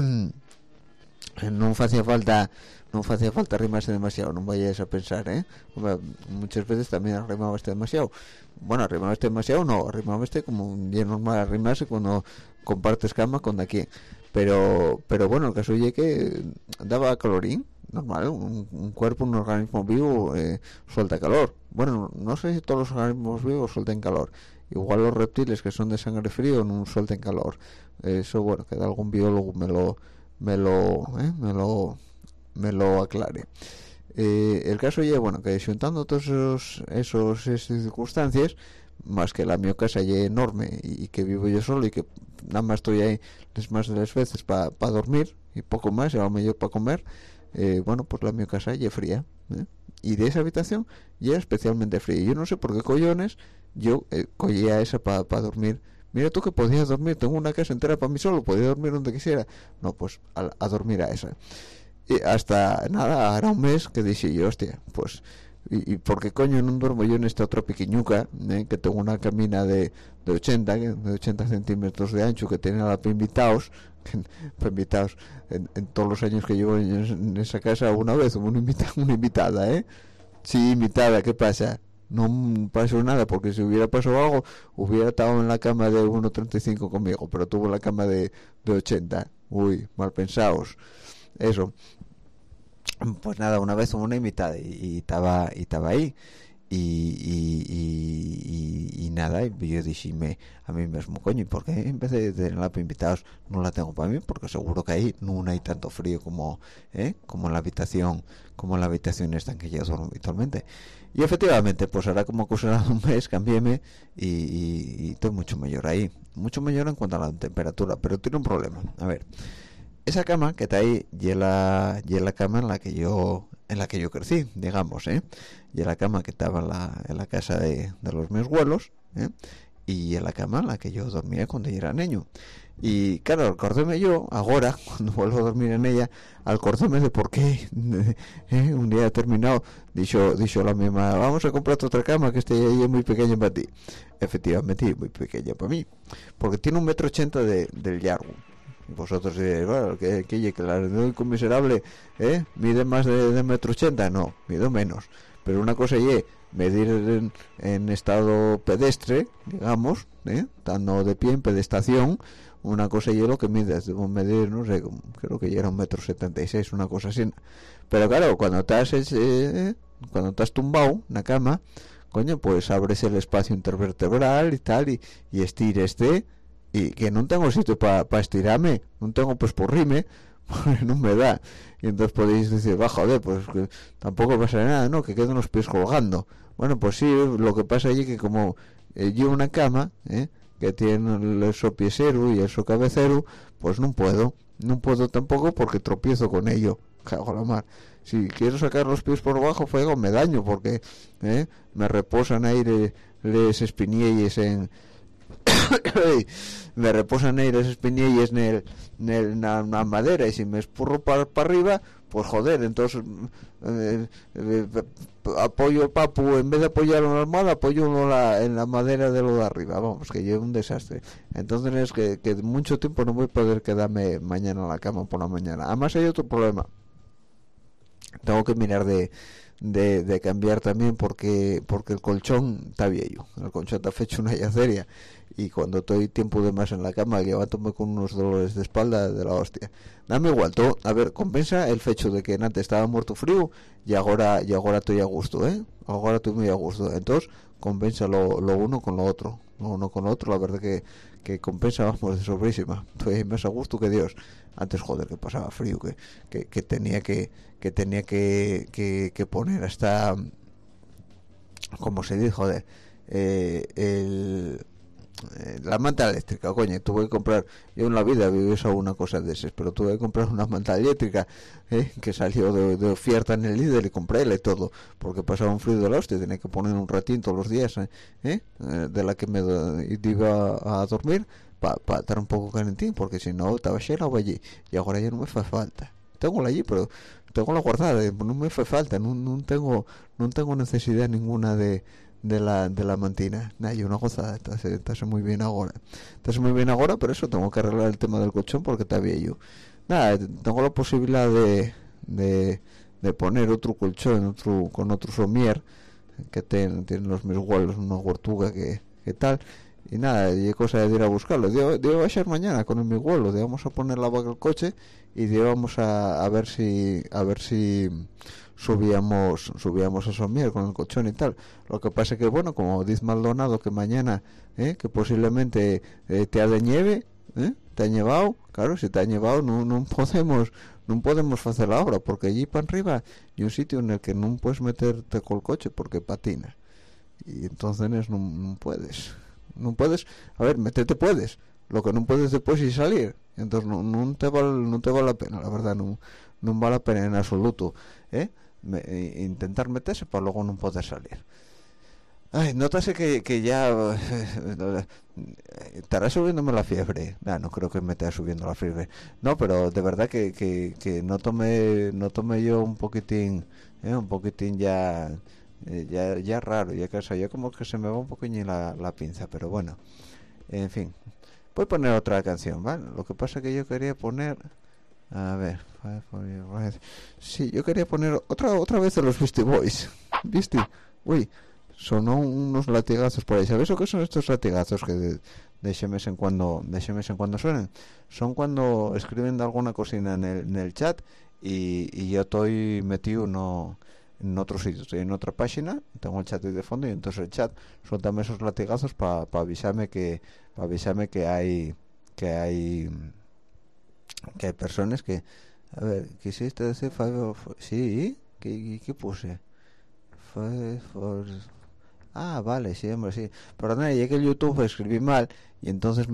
no hacía falta arrimarse demasiado, no vayáis a pensar, muchas veces también arrimabas demasiado. Bueno, arrimabas demasiado no, arrimabas como un día normal arrimarse cuando compartes cama con de aquí, pero bueno, el caso es que daba calorín normal. Un cuerpo, un organismo vivo suelta calor. Bueno, no sé si todos los organismos vivos suelten calor, igual los reptiles, que son de sangre frío, no suelten calor. Eso, bueno, que algún biólogo me lo aclare. El caso es, bueno, que juntando todos esas circunstancias, más que la mi casa ya enorme y que vivo yo solo, y que nada más estoy ahí más de las veces para dormir y poco más, y a lo mejor para comer, bueno, pues la mi casa ya fría, y de esa habitación ya especialmente fría. Yo no sé por qué cojones yo cogía esa para dormir. Mira tú que podías dormir, tengo una casa entera para mí solo, podía dormir donde quisiera. No, pues a dormir a esa. Y hasta nada, era un mes que dije yo, hostia, pues ¿y por qué coño no duermo yo en esta otra pequeñuca, que tengo una camina de 80 centímetros de ancho, que tiene a la para invitados en todos los años que llevo en esa casa? Una vez hubo una invitada, sí, invitada, ¿qué pasa? no pasó nada, porque si hubiera pasado algo hubiera estado en la cama de 1,35 conmigo, pero tuvo la cama de 80. Uy, mal pensados. Eso. Pues nada, una vez hubo una invitada y estaba ahí y nada, y yo dije a mí mismo, coño, ¿y por qué en vez de tenerla para invitados no la tengo para mí? Porque seguro que ahí no hay tanto frío como en la habitación, esta en que yo duermo habitualmente. Y efectivamente, pues ahora como cosa de un mes cambiéme y estoy mucho mejor ahí, mucho mejor en cuanto a la temperatura, pero tiene un problema. A ver, esa cama que está ahí y la cama en la que yo crecí, digamos, y la cama que estaba en la casa de los mis abuelos, y en la cama en la que yo dormía cuando yo era niño. Y claro, acordéme yo ahora, cuando vuelvo a dormir en ella, acordéme de por qué un día determinado dijo la misma, vamos a comprar otra cama que esté ahí muy pequeña para ti. Efectivamente, muy pequeña para mí, porque tiene 1,80 m del largo. Y vosotros diréis, bueno, que la de inconmiserable mide más de 1,80 m. No, mido menos. Pero una cosa es medir en estado pedestre, digamos, estando de pie en pedestación. Una cosa es lo que mides, debo medir, no sé, creo que ya era 1,76 m, una cosa así. Pero claro, cuando estás tumbado en la cama, coño, pues abres el espacio intervertebral y tal, y estires y que no tengo sitio para estirarme, no tengo pues por rime, porque no me da. Y entonces podéis decir, va, joder, pues que tampoco pasa nada, ¿no? Que quedan los pies colgando. Bueno, pues sí, lo que pasa allí es que como yo una cama, que tiene el sopiesero y el cabecero, pues no puedo tampoco porque tropiezo con ello. Cago la mar. Si quiero sacar los pies por abajo, fuego, me daño, porque me reposan ahí les espinillas en me reposan ahí las espinillas en la madera, y si me espurro para arriba, pues joder, entonces apoyo el papu, en vez de apoyarlo en la almohada, apoyo en la madera de lo de arriba, vamos, que lleva un desastre. Entonces es que mucho tiempo no voy a poder quedarme mañana en la cama por la mañana. Además hay otro problema, tengo que mirar de cambiar también, porque el colchón está viejo, el colchón está hecho una yaceria, y cuando estoy tiempo de más en la cama levantóme con unos dolores de espalda de la hostia. Dame igual, todo, a ver, compensa el hecho de que antes estaba muerto frío y ahora estoy a gusto, ahora estoy muy a gusto. Entonces compensa lo uno con lo otro, la verdad que compensa, vamos, de sobrísima. Estoy más a gusto que Dios. Antes, joder, que pasaba frío, que tenía que poner hasta, como se dice, joder, la manta eléctrica, coño, tuve que comprar, yo en la vida había usado una cosa de esas, pero tuve que comprar una manta eléctrica que salió de oferta en el Lidl, y compré y todo, porque pasaba un frío de la hostia, tenía que poner un ratín todos los días de la que me iba a dormir para estar un poco calentín, porque si no estaba lleno allí, y ahora ya no me hace falta. Tengo la allí, pero tengo la guardada, no me hace falta, no tengo necesidad ninguna de la mantina. Nah, yo una gozada, está muy bien ahora, pero eso, tengo que arreglar el tema del colchón porque está viejo. Nada, tengo la posibilidad de poner otro colchón, con otro somier que tienen los mis huelos, una tortuga que tal, y nada, y cosa de ir a buscarlo. Debo bajar mañana con el mi huelo, vamos a poner la vaca al coche y vamos a ver si subíamos a somier con el colchón y tal. Lo que pasa es que, bueno, como dice Maldonado, que mañana que posiblemente te ha de nieve, te ha nevado, claro, si te ha nevado no podemos hacer la obra, porque allí para arriba hay un sitio en el que no puedes meterte con el coche porque patina, y entonces no puedes, a ver, meterte puedes, lo que no puedes después es salir, entonces no te vale la pena, la verdad, no vale la pena en absoluto intentar meterse para luego no poder salir. Ay, nótase que ya estará subiéndome la fiebre. No creo que me esté subiendo la fiebre, no, pero de verdad que no tomé yo un poquitín ya raro, ya que ya como que se me va un poquillo la pinza, pero bueno, en fin, voy a poner otra canción, ¿vale? Lo que pasa es que yo quería poner, a ver, sí, yo quería poner otra vez de los Beastie Boys. Uy, sonó unos latigazos por ahí. ¿Sabes lo que son estos latigazos que de ese mes en cuando suenan? Son cuando escriben de alguna cocina en el chat y yo estoy metido en otro sitio, estoy en otra página, tengo el chat ahí de fondo y entonces el chat suéltame esos latigazos para avisarme que hay personas que, a ver, ¿quisiste decir Fabio? Sí, ¿qué puse? Vale, sí, hombre, sí. Perdona, llegué que el YouTube escribí mal y entonces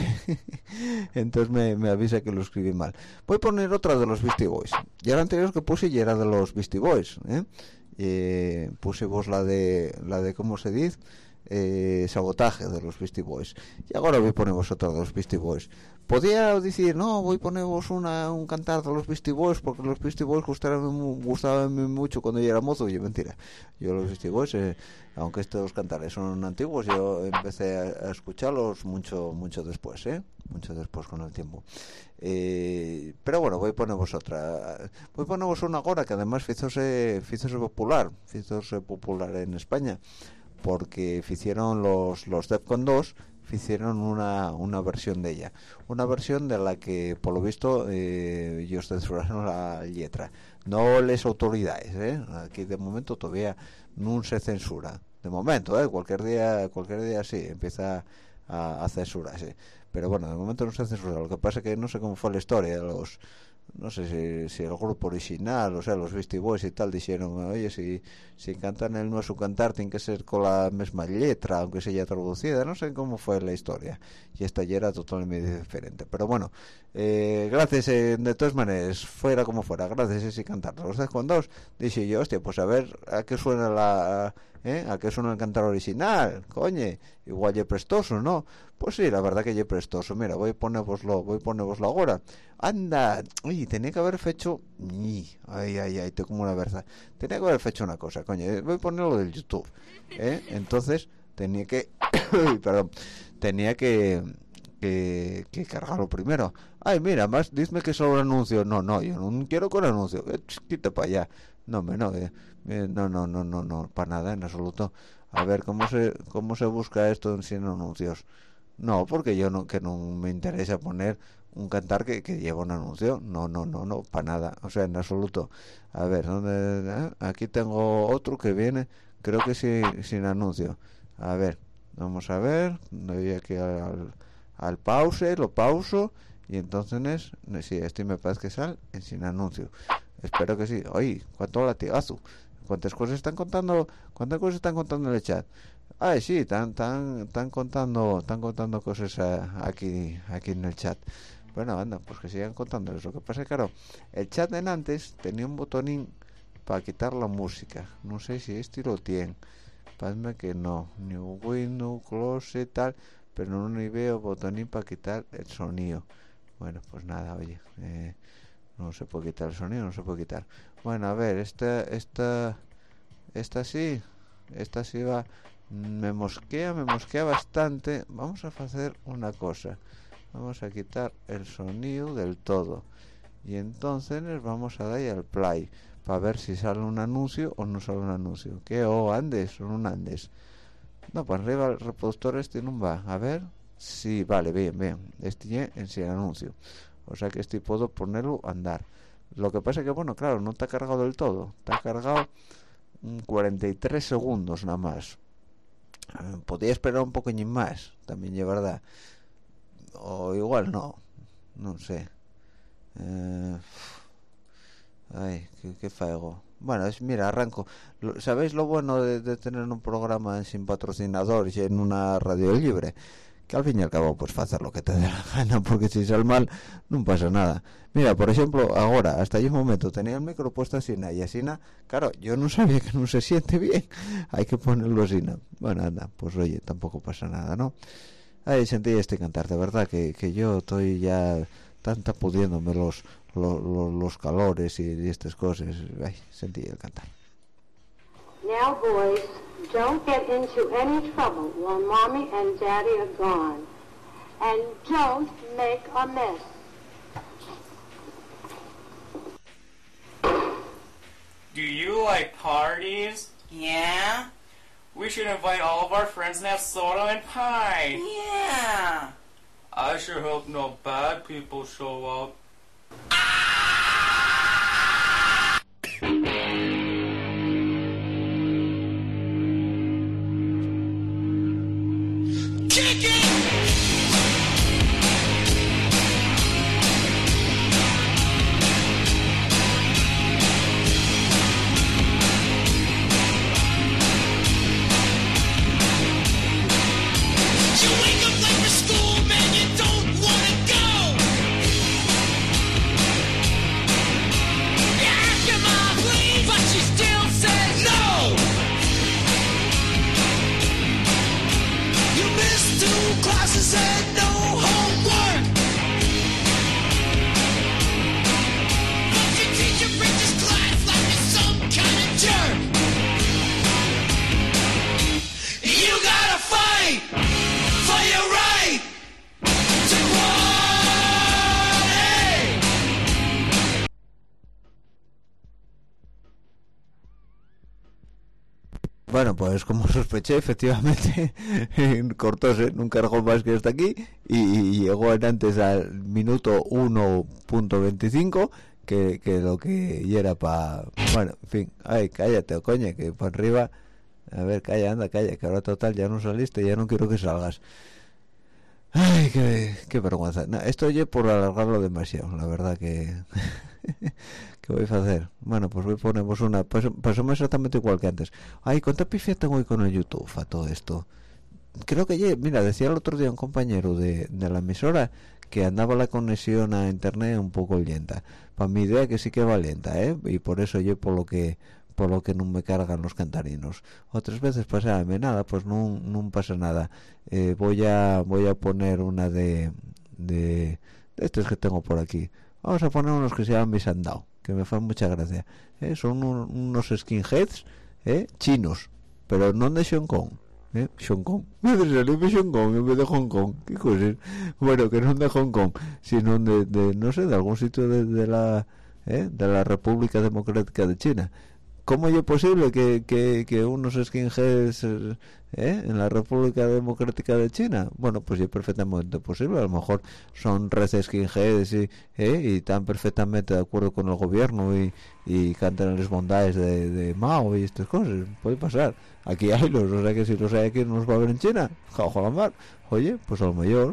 me avisa que lo escribí mal. Voy a poner otra de los Beastie Boys. Ya la anterior que puse ya era de los Beastie Boys, puse vos la de ¿cómo se dice? Sabotaje de los Beastie Boys. Y ahora voy a poner vos otra de los Beastie Boys. Podía decir, no, voy a poner vos un cantar de los Beastie Boys porque los Beastie Boys gustaban mucho cuando yo era mozo. Y mentira, yo los Beastie Boys, aunque estos cantares son antiguos, yo empecé a escucharlos mucho después, mucho después con el tiempo. Pero bueno, voy a poner vos otra. Voy a poner vos una ahora que además fízose popular en España, porque hicieron los Defcon 2, hicieron una versión de ella, una versión de la que por lo visto ellos censuraron la letra, no les autoridades, aquí de momento todavía no se censura, de momento, cualquier día sí empieza a censurarse, pero bueno, de momento no se censura. Lo que pasa es que no sé cómo fue la historia de los, no sé si el grupo original, o sea, los Beastie Boys y tal, dijeron, oye, si cantan el nuestro cantar tiene que ser con la misma letra, aunque sea traducida. No sé cómo fue la historia, y esta ya era totalmente diferente, pero bueno, gracias, de todas maneras, fuera como fuera, gracias a ese cantar los Defcon 2, dije yo, hostia, pues a ver a qué suena a qué suena el cantar original, coño, igual ya prestoso, ¿no? Pues sí, la verdad que ya prestoso. Mira, voy a ponervoslo ahora. Anda, uy, tenía que haber hecho, ay, tengo como una verza. Tenía que haber hecho una cosa, coño, voy a ponerlo del YouTube, entonces tenía que, perdón, tenía que cargarlo primero. Ay, mira, más dime que solo anuncio. No, yo no quiero con anuncio. Quita para allá. No, para nada en absoluto. A ver, ¿cómo se busca esto sin anuncios? No, porque yo no me interesa poner un cantar que lleva un anuncio. No, para nada. O sea, en absoluto. A ver, ¿dónde? Aquí tengo otro que viene, creo que sí, sin anuncio. A ver, vamos a ver. Doy aquí al pause, lo pauso y entonces sí, este me parece que sale sin anuncio. Espero que sí. Oye, cuánto latigazo, cuántas cosas están contando en el chat. Ay, sí, están contando cosas aquí en el chat. Bueno, anda, pues que sigan contando eso. Lo que pasa es que, claro, el chat en antes tenía un botonín para quitar la música. No sé si este lo tiene. Parece que no. New Window, Close y tal, pero no veo botonín para quitar el sonido. Bueno, pues nada, oye, no se puede quitar el sonido, no se puede quitar. Bueno, a ver, esta sí va, me mosquea bastante. Vamos a hacer una cosa, vamos a quitar el sonido del todo y entonces vamos a darle al play para ver si sale un anuncio o no sale un anuncio. ¿Qué? Andes o no Andes? No, para arriba el reproductor este no va. A ver, sí, vale, bien, este ya en sin anuncio, o sea que este puedo ponerlo a andar. Lo que pasa es que, bueno, claro, no está cargado del todo, está cargado 43 segundos nada más. Podría esperar un poquillo más, también es verdad, o igual no sé. Ay, qué faigo. Bueno, mira, arranco. ¿Sabéis lo bueno de tener un programa sin patrocinador y en una radio libre? Que al fin y al cabo pues hacer lo que te dé la gana, porque si sale mal no pasa nada. Mira, por ejemplo, ahora, hasta ahí un momento tenía el micro puesto así, y así, claro, yo no sabía que no se siente bien, hay que ponerlo así. Bueno, anda, pues oye, tampoco pasa nada, ¿no? Ay, sentí este cantar, de verdad que yo estoy ya tan pudiéndome los calores y estas cosas. Ay, sentí el cantar. Now, boys, don't get into any trouble while Mommy and Daddy are gone. And don't make a mess. Do you like parties? Yeah? We should invite all of our friends and have soda and pie. Yeah. I sure hope no bad people show up. You wake up late for school, man, you don't wanna go. You ask your mom, please, but she still says no. You missed 2 classes and no homework. But your teacher preaches class like you're some kind of jerk. You gotta fight for your right to party. Bueno, pues como sospeché, efectivamente, cortóse, no cargó más que hasta aquí y llegó en antes al minuto 1.25 que lo que ya era para... Bueno, en fin, ay, cállate, coño, que para arriba... A ver, calla, anda, calla, que ahora total ya no saliste, ya no quiero que salgas. Ay, qué vergüenza. No, esto oye por alargarlo demasiado, la verdad que... ¿Qué voy a hacer? Bueno, pues voy a ponernos una... Pasó exactamente igual que antes. Ay, ¿cuánta pifia tengo hoy con el YouTube a todo esto? Creo que, mira, decía el otro día un compañero de la emisora que andaba la conexión a internet un poco lenta. Para mi idea que sí que va lenta, ¿eh? Y por eso yo por lo que no me cargan los cantarinos. Otras veces pasa nada, pues no pasa nada. Voy a poner una de estos que tengo por aquí. Vamos a poner unos que se llaman Misandao, que me hacen mucha gracia. Son unos skinheads chinos, pero no de Hong Kong. Hong Kong, me salió de Hong Kong en vez de Hong Kong. ¿Qué cosas? Bueno, que no de Hong Kong, sino de no sé, de algún sitio de la República Democrática de China. ¿Cómo es posible que unos skinheads en la República Democrática de China? Bueno, pues es perfectamente posible. A lo mejor son skinheads y están perfectamente de acuerdo con el gobierno y cantan las bondades de Mao y estas cosas. Puede pasar. Aquí hay los, o sea que si los hay aquí no nos va a ver en China. Mar. Oye, pues a lo mejor.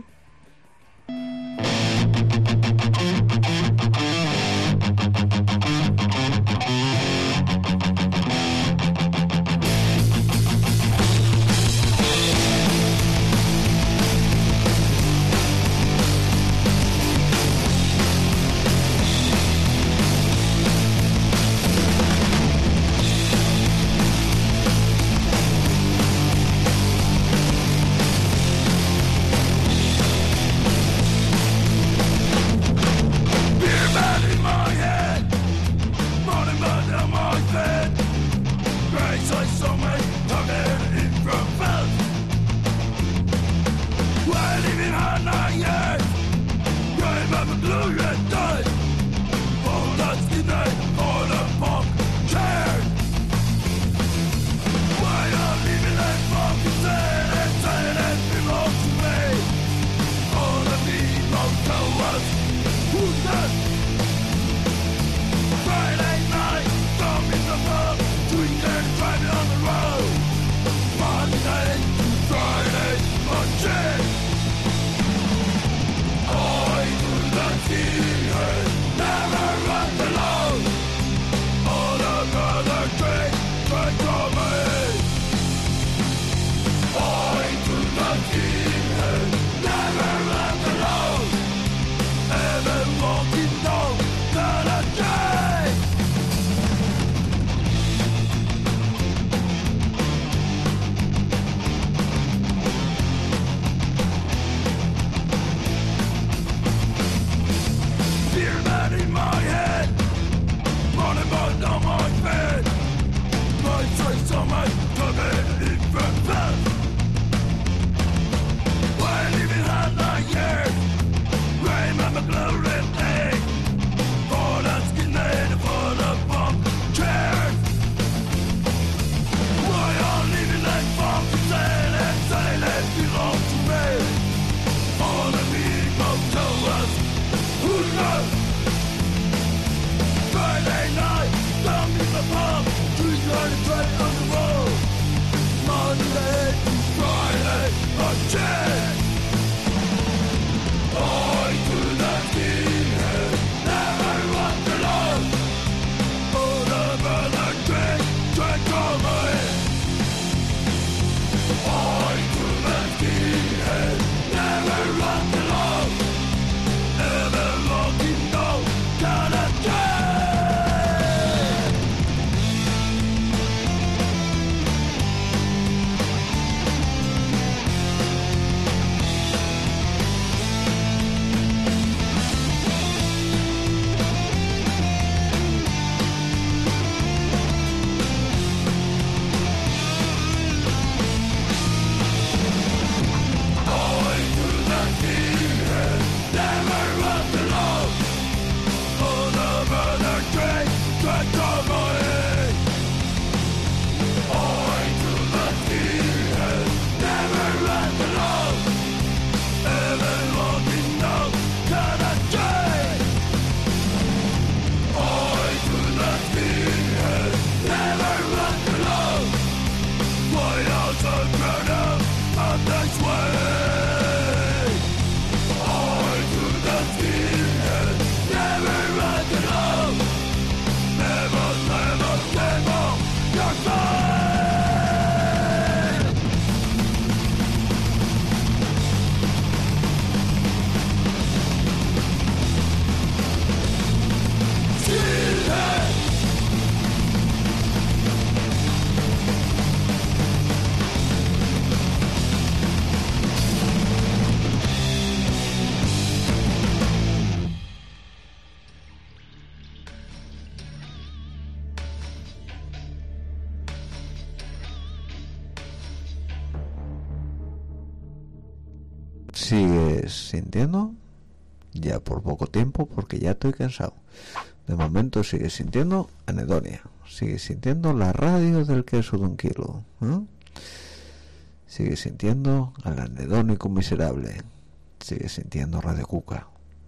sigues sintiendo, ya por poco tiempo, porque ya estoy cansado. De momento sigues sintiendo anedonia, sigues sintiendo la radio del queso de 1 kilo, sigues sintiendo al anedónico miserable, sigues sintiendo Radio Cuca,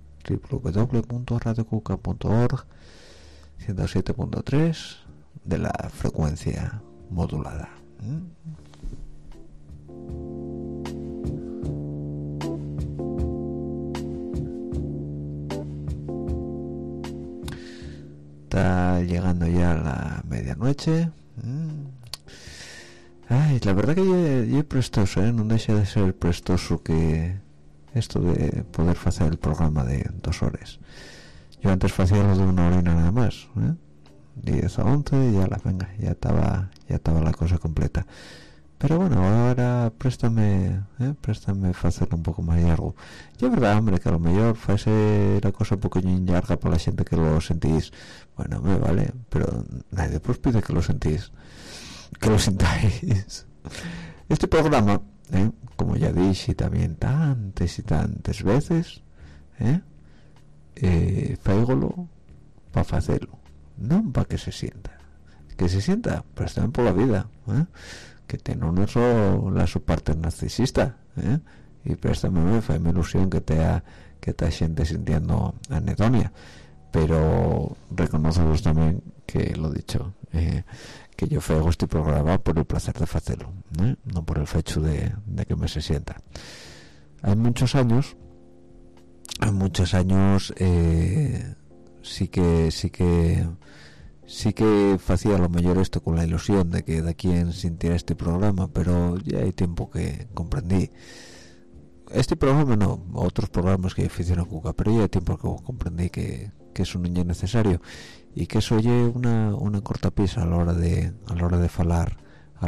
www.radiocuca.org, 107.3 de la frecuencia modulada. Está llegando ya la medianoche. Ay, la verdad que yo prestoso, no deja de ser prestoso que esto de poder hacer el programa de 2 horas. Yo antes hacía lo de 1 hora nada más, 10 a 11 y ya estaba la cosa completa. Pero bueno, ahora préstame hacerlo un poco más largo. Y es verdad, hombre, que a lo mejor fuese la cosa un poco larga para la gente que lo sentís. Bueno, me vale, pero nadie pues pide que lo sentís, que lo sintáis. Este programa, como ya dije también tantas y tantas veces, faígolo para hacerlo, no para que se sienta, pero también por la vida, que tiene no solo su parte narcisista, y préstame, me ilusión que te gente sintiendo anedonia, pero reconozco también que lo dicho, que yo hago este programa por el placer de hacerlo, no por el hecho de que me se sienta. Hay muchos años sí que hacía lo mejor esto con la ilusión de que de quien sintiera este programa, pero ya hay tiempo que comprendí este programa, no otros programas que hicieron a Cuca, pero ya hay tiempo que comprendí que eso no es necesario y que eso oye una cortapisa a la hora de falar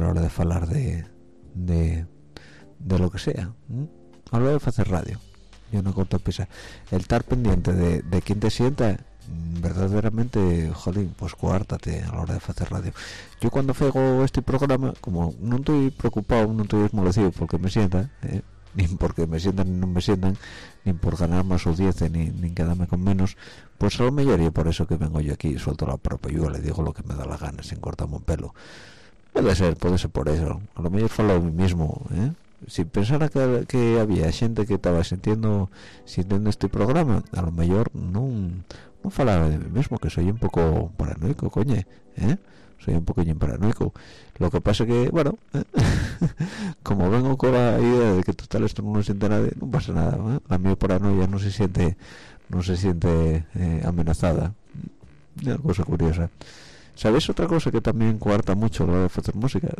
de lo que sea, a la hora de hacer radio, y una cortapisa, el estar pendiente de quién te sienta. Verdaderamente, jolín, pues coártate a la hora de hacer radio. Yo cuando hago este programa, como no estoy preocupado, no estoy desmolecido porque me sienta, ni porque me sientan ni no me sientan, ni por ganar más audiencia, ni quedarme con menos, pues a lo mejor y por eso que vengo yo aquí, suelto la propia, le digo lo que me da la gana sin cortarme un pelo. Puede ser por eso. A lo mejor falo a mí mismo, si pensara que había gente que estaba sintiendo este programa, a lo mejor no falaba de mí mismo, que soy un poco paranoico, coño, soy un poquillo paranoico. Lo que pasa que, bueno, como vengo con la idea de que total esto no siente nadie, no pasa nada, la mi paranoia no se siente amenazada. Una cosa curiosa. ¿Sabéis otra cosa que también coarta mucho lo de hacer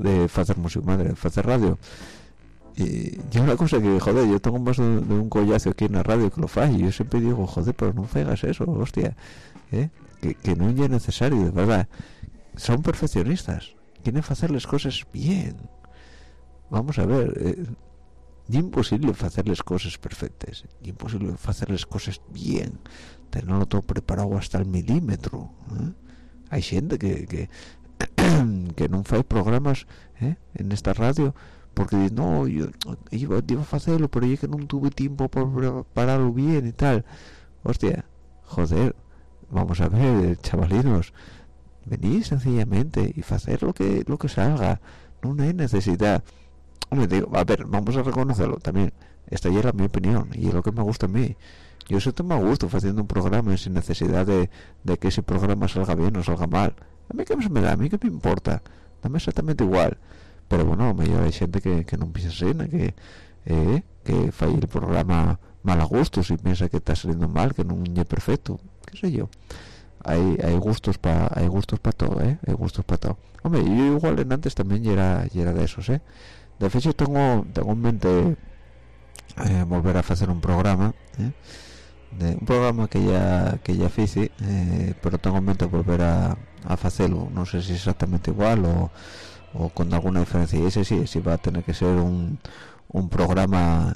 radio? Y una cosa que, joder, yo tengo más de un collazo aquí en la radio que lo falla, y yo siempre digo, joder, pero no hagas eso, hostia, que no es necesario, de verdad. Son perfeccionistas, quieren hacerles cosas bien. Vamos a ver, es imposible hacerles cosas perfectas, es imposible hacerles cosas bien, tenerlo todo preparado hasta el milímetro. Hay gente que no hace programas en esta radio porque no, yo iba a hacerlo, pero yo que no tuve tiempo para prepararlo bien y tal. Hostia, joder, vamos a ver, chavalinos, venid sencillamente y hacer lo que salga, no hay necesidad. Hombre, digo, a ver, vamos a reconocerlo también, esta ya es mi opinión y es lo que me gusta a mí. Yo siento más gusto haciendo un programa sin necesidad de que ese programa salga bien o salga mal. A mí qué me da, a mí qué me importa, dame exactamente igual. Pero bueno, a lo mejor hay gente que no piensa así, que falle el programa mal a gustos y piensa que está saliendo mal, que no es perfecto, qué sé yo. Hay gustos para todo, hay gustos para todo. Hombre, yo igual en antes también ya era de esos, De hecho tengo en mente volver a hacer un programa, un programa que ya hice, pero tengo en mente volver a hacerlo, no sé si exactamente igual o con alguna diferencia, y ese sí va a tener que ser un programa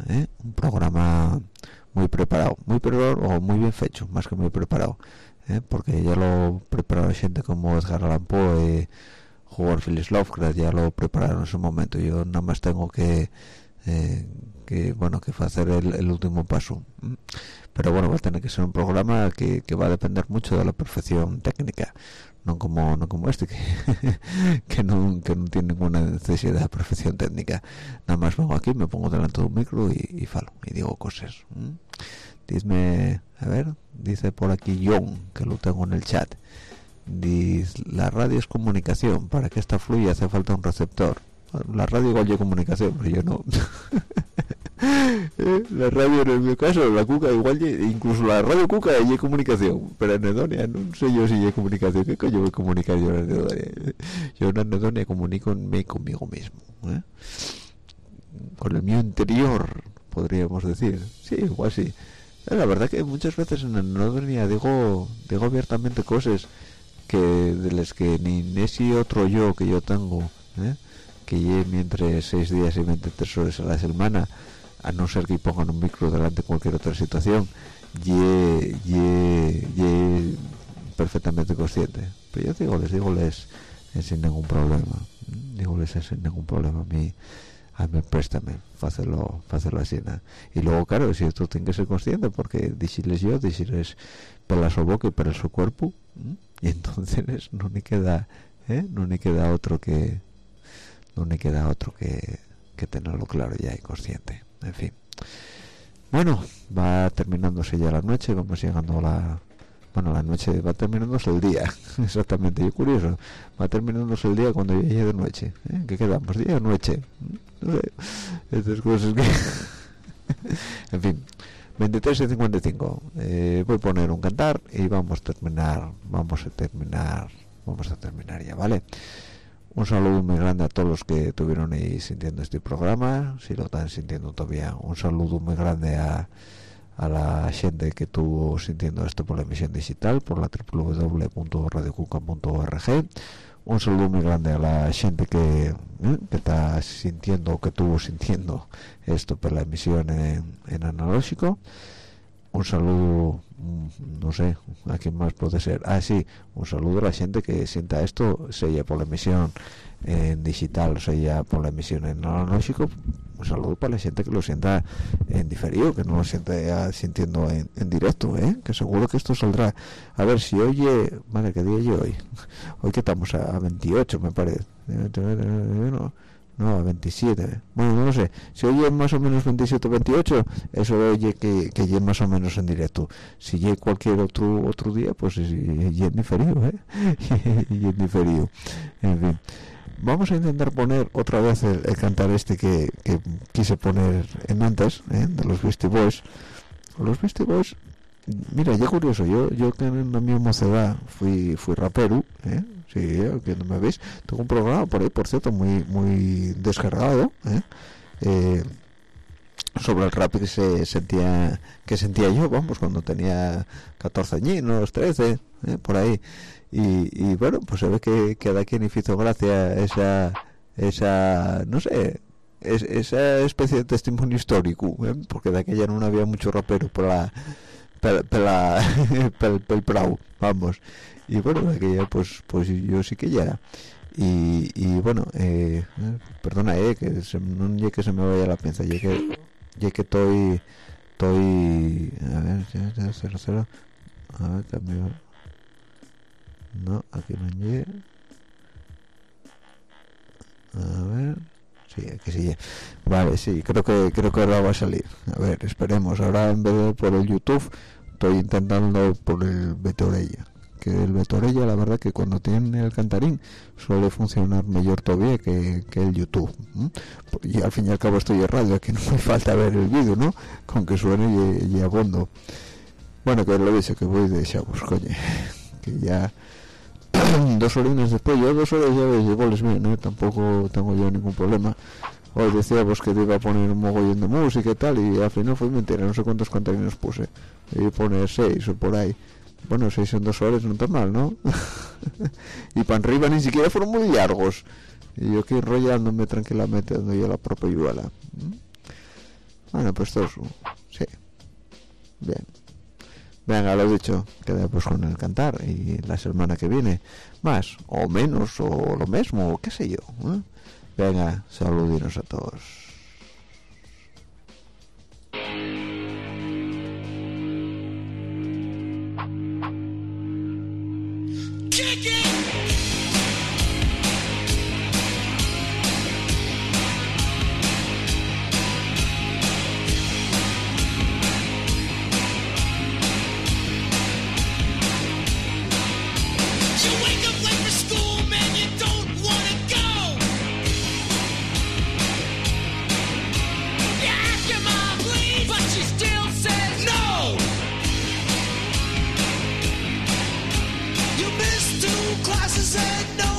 muy preparado o muy bien hecho, más que muy preparado, porque ya lo prepararon gente como Edgar Allan Poe, Howard Phillips Lovecraft, ya lo prepararon en su momento. Yo nada más tengo que que bueno, que va a hacer el último paso. Pero bueno, va a tener que ser un programa que va a depender mucho de la perfección técnica, no como este que no tiene ninguna necesidad de perfección técnica. Nada más vengo aquí, me pongo delante de un micro y falo y digo cosas. Dime, a ver, dice por aquí John, que lo tengo en el chat, dice: la radio es comunicación, para que esta fluya hace falta un receptor. La radio igual de comunicación, pero yo no. La radio en mi caso, la cuca igual, incluso la radio cuca es comunicación, pero en anedonia no sé yo si es comunicación. ¿Qué coño voy a comunicar yo en anedonia? Yo en anedonia comunico conmigo mismo, con el mío interior, podríamos decir. Sí, igual sí. La verdad que muchas veces en anedonia digo abiertamente cosas que de las que ni ese otro yo que yo tengo, que lleve entre 6 días y 23 horas a la semana, a no ser que pongan un micro delante de cualquier otra situación, perfectamente consciente. Pero yo les sin ningún problema. Sin ningún problema. A mí préstame, hacerlo así, ¿no? Y luego, claro, si esto tiene que ser consciente, porque decirles pelas su boca y pelas su cuerpo, y entonces no me queda otro que tenerlo claro ya y consciente. En fin, bueno, va terminándose ya la noche, vamos llegando a la noche, va terminándose el día. Exactamente, yo curioso, va terminándose el día cuando ya llegue de noche. ¿Qué quedamos, día o noche? No sé, estas cosas que en fin, 23:55. Voy a poner un cantar y vamos a terminar ya, ¿vale? Un saludo muy grande a todos los que estuvieron ahí sintiendo este programa, si lo están sintiendo todavía. Un saludo muy grande a la gente que estuvo sintiendo esto por la emisión digital, por la www.radiocuca.org. Un saludo muy grande a la gente que está sintiendo, que estuvo sintiendo esto por la emisión en analógico. Un saludo, no sé, ¿a quién más puede ser? Sí, un saludo a la gente que sienta esto, sea por la emisión en digital, sea por la emisión en analógico. Un saludo para la gente que lo sienta en diferido, que no lo sienta sintiendo en directo, que seguro que esto saldrá. A ver si oye, madre, ¿qué día yo hoy? Hoy que estamos a 28, me parece. No, a 27. Bueno, no lo sé. Si oye más o menos 27 o 28, eso oye que oye más o menos en directo. Si oye cualquier otro día, pues oye en diferido, y en diferido. En fin. Vamos a intentar poner otra vez el cantar este que quise poner en antes, de los Beastie Boys. Los Beastie Boys, mira, ya curioso, yo que en la mi mocedad fui rapero, sí, que no me veis, tengo un programa por ahí, por cierto, muy descargado, sobre el rap que sentía yo, vamos, cuando tenía 14 años, 13, por ahí. Y bueno, pues se ve que da quien hizo gracia esa no sé, esa especie de testimonio histórico, porque de aquella no había mucho rapero por el prau, vamos. Y bueno, de aquella pues yo sí que ya. Y bueno, perdona, que no llegue que se me vaya la pinza, llegue que estoy a ver, ya 00, a ver, cambio. No, aquí no llegué. A ver, sí, aquí sí. Vale, sí, creo que ahora va a salir. A ver, esperemos. Ahora en vez de por el YouTube, estoy intentando por el Betorella. Que el Betorella, la verdad que cuando tiene el cantarín suele funcionar mejor todavía que el YouTube. Y al fin y al cabo estoy en radio, aquí no me falta ver el vídeo, ¿no? Con que suene y abondo. Bueno, que lo dice que voy de chavos, coño. Que ya 2 horas después, yo 2 horas ya llevo les bien, tampoco tengo yo ningún problema. Hoy decíamos que te iba a poner un mogollón de música y tal, y al final fue mentira, no sé cuántos cantarinos puse, y poner 6 o por ahí. Bueno, 6 en 2 horas no está mal, ¿no? Y para arriba ni siquiera fueron muy largos, y yo aquí enrollándome tranquilamente dando yo la propia yuela. Bueno, pues todo eso, sí, bien. Venga, lo he dicho, queda pues con el cantar, y la semana que viene más o menos o lo mismo, qué sé yo, Venga, saludinos a todos. twice and said no.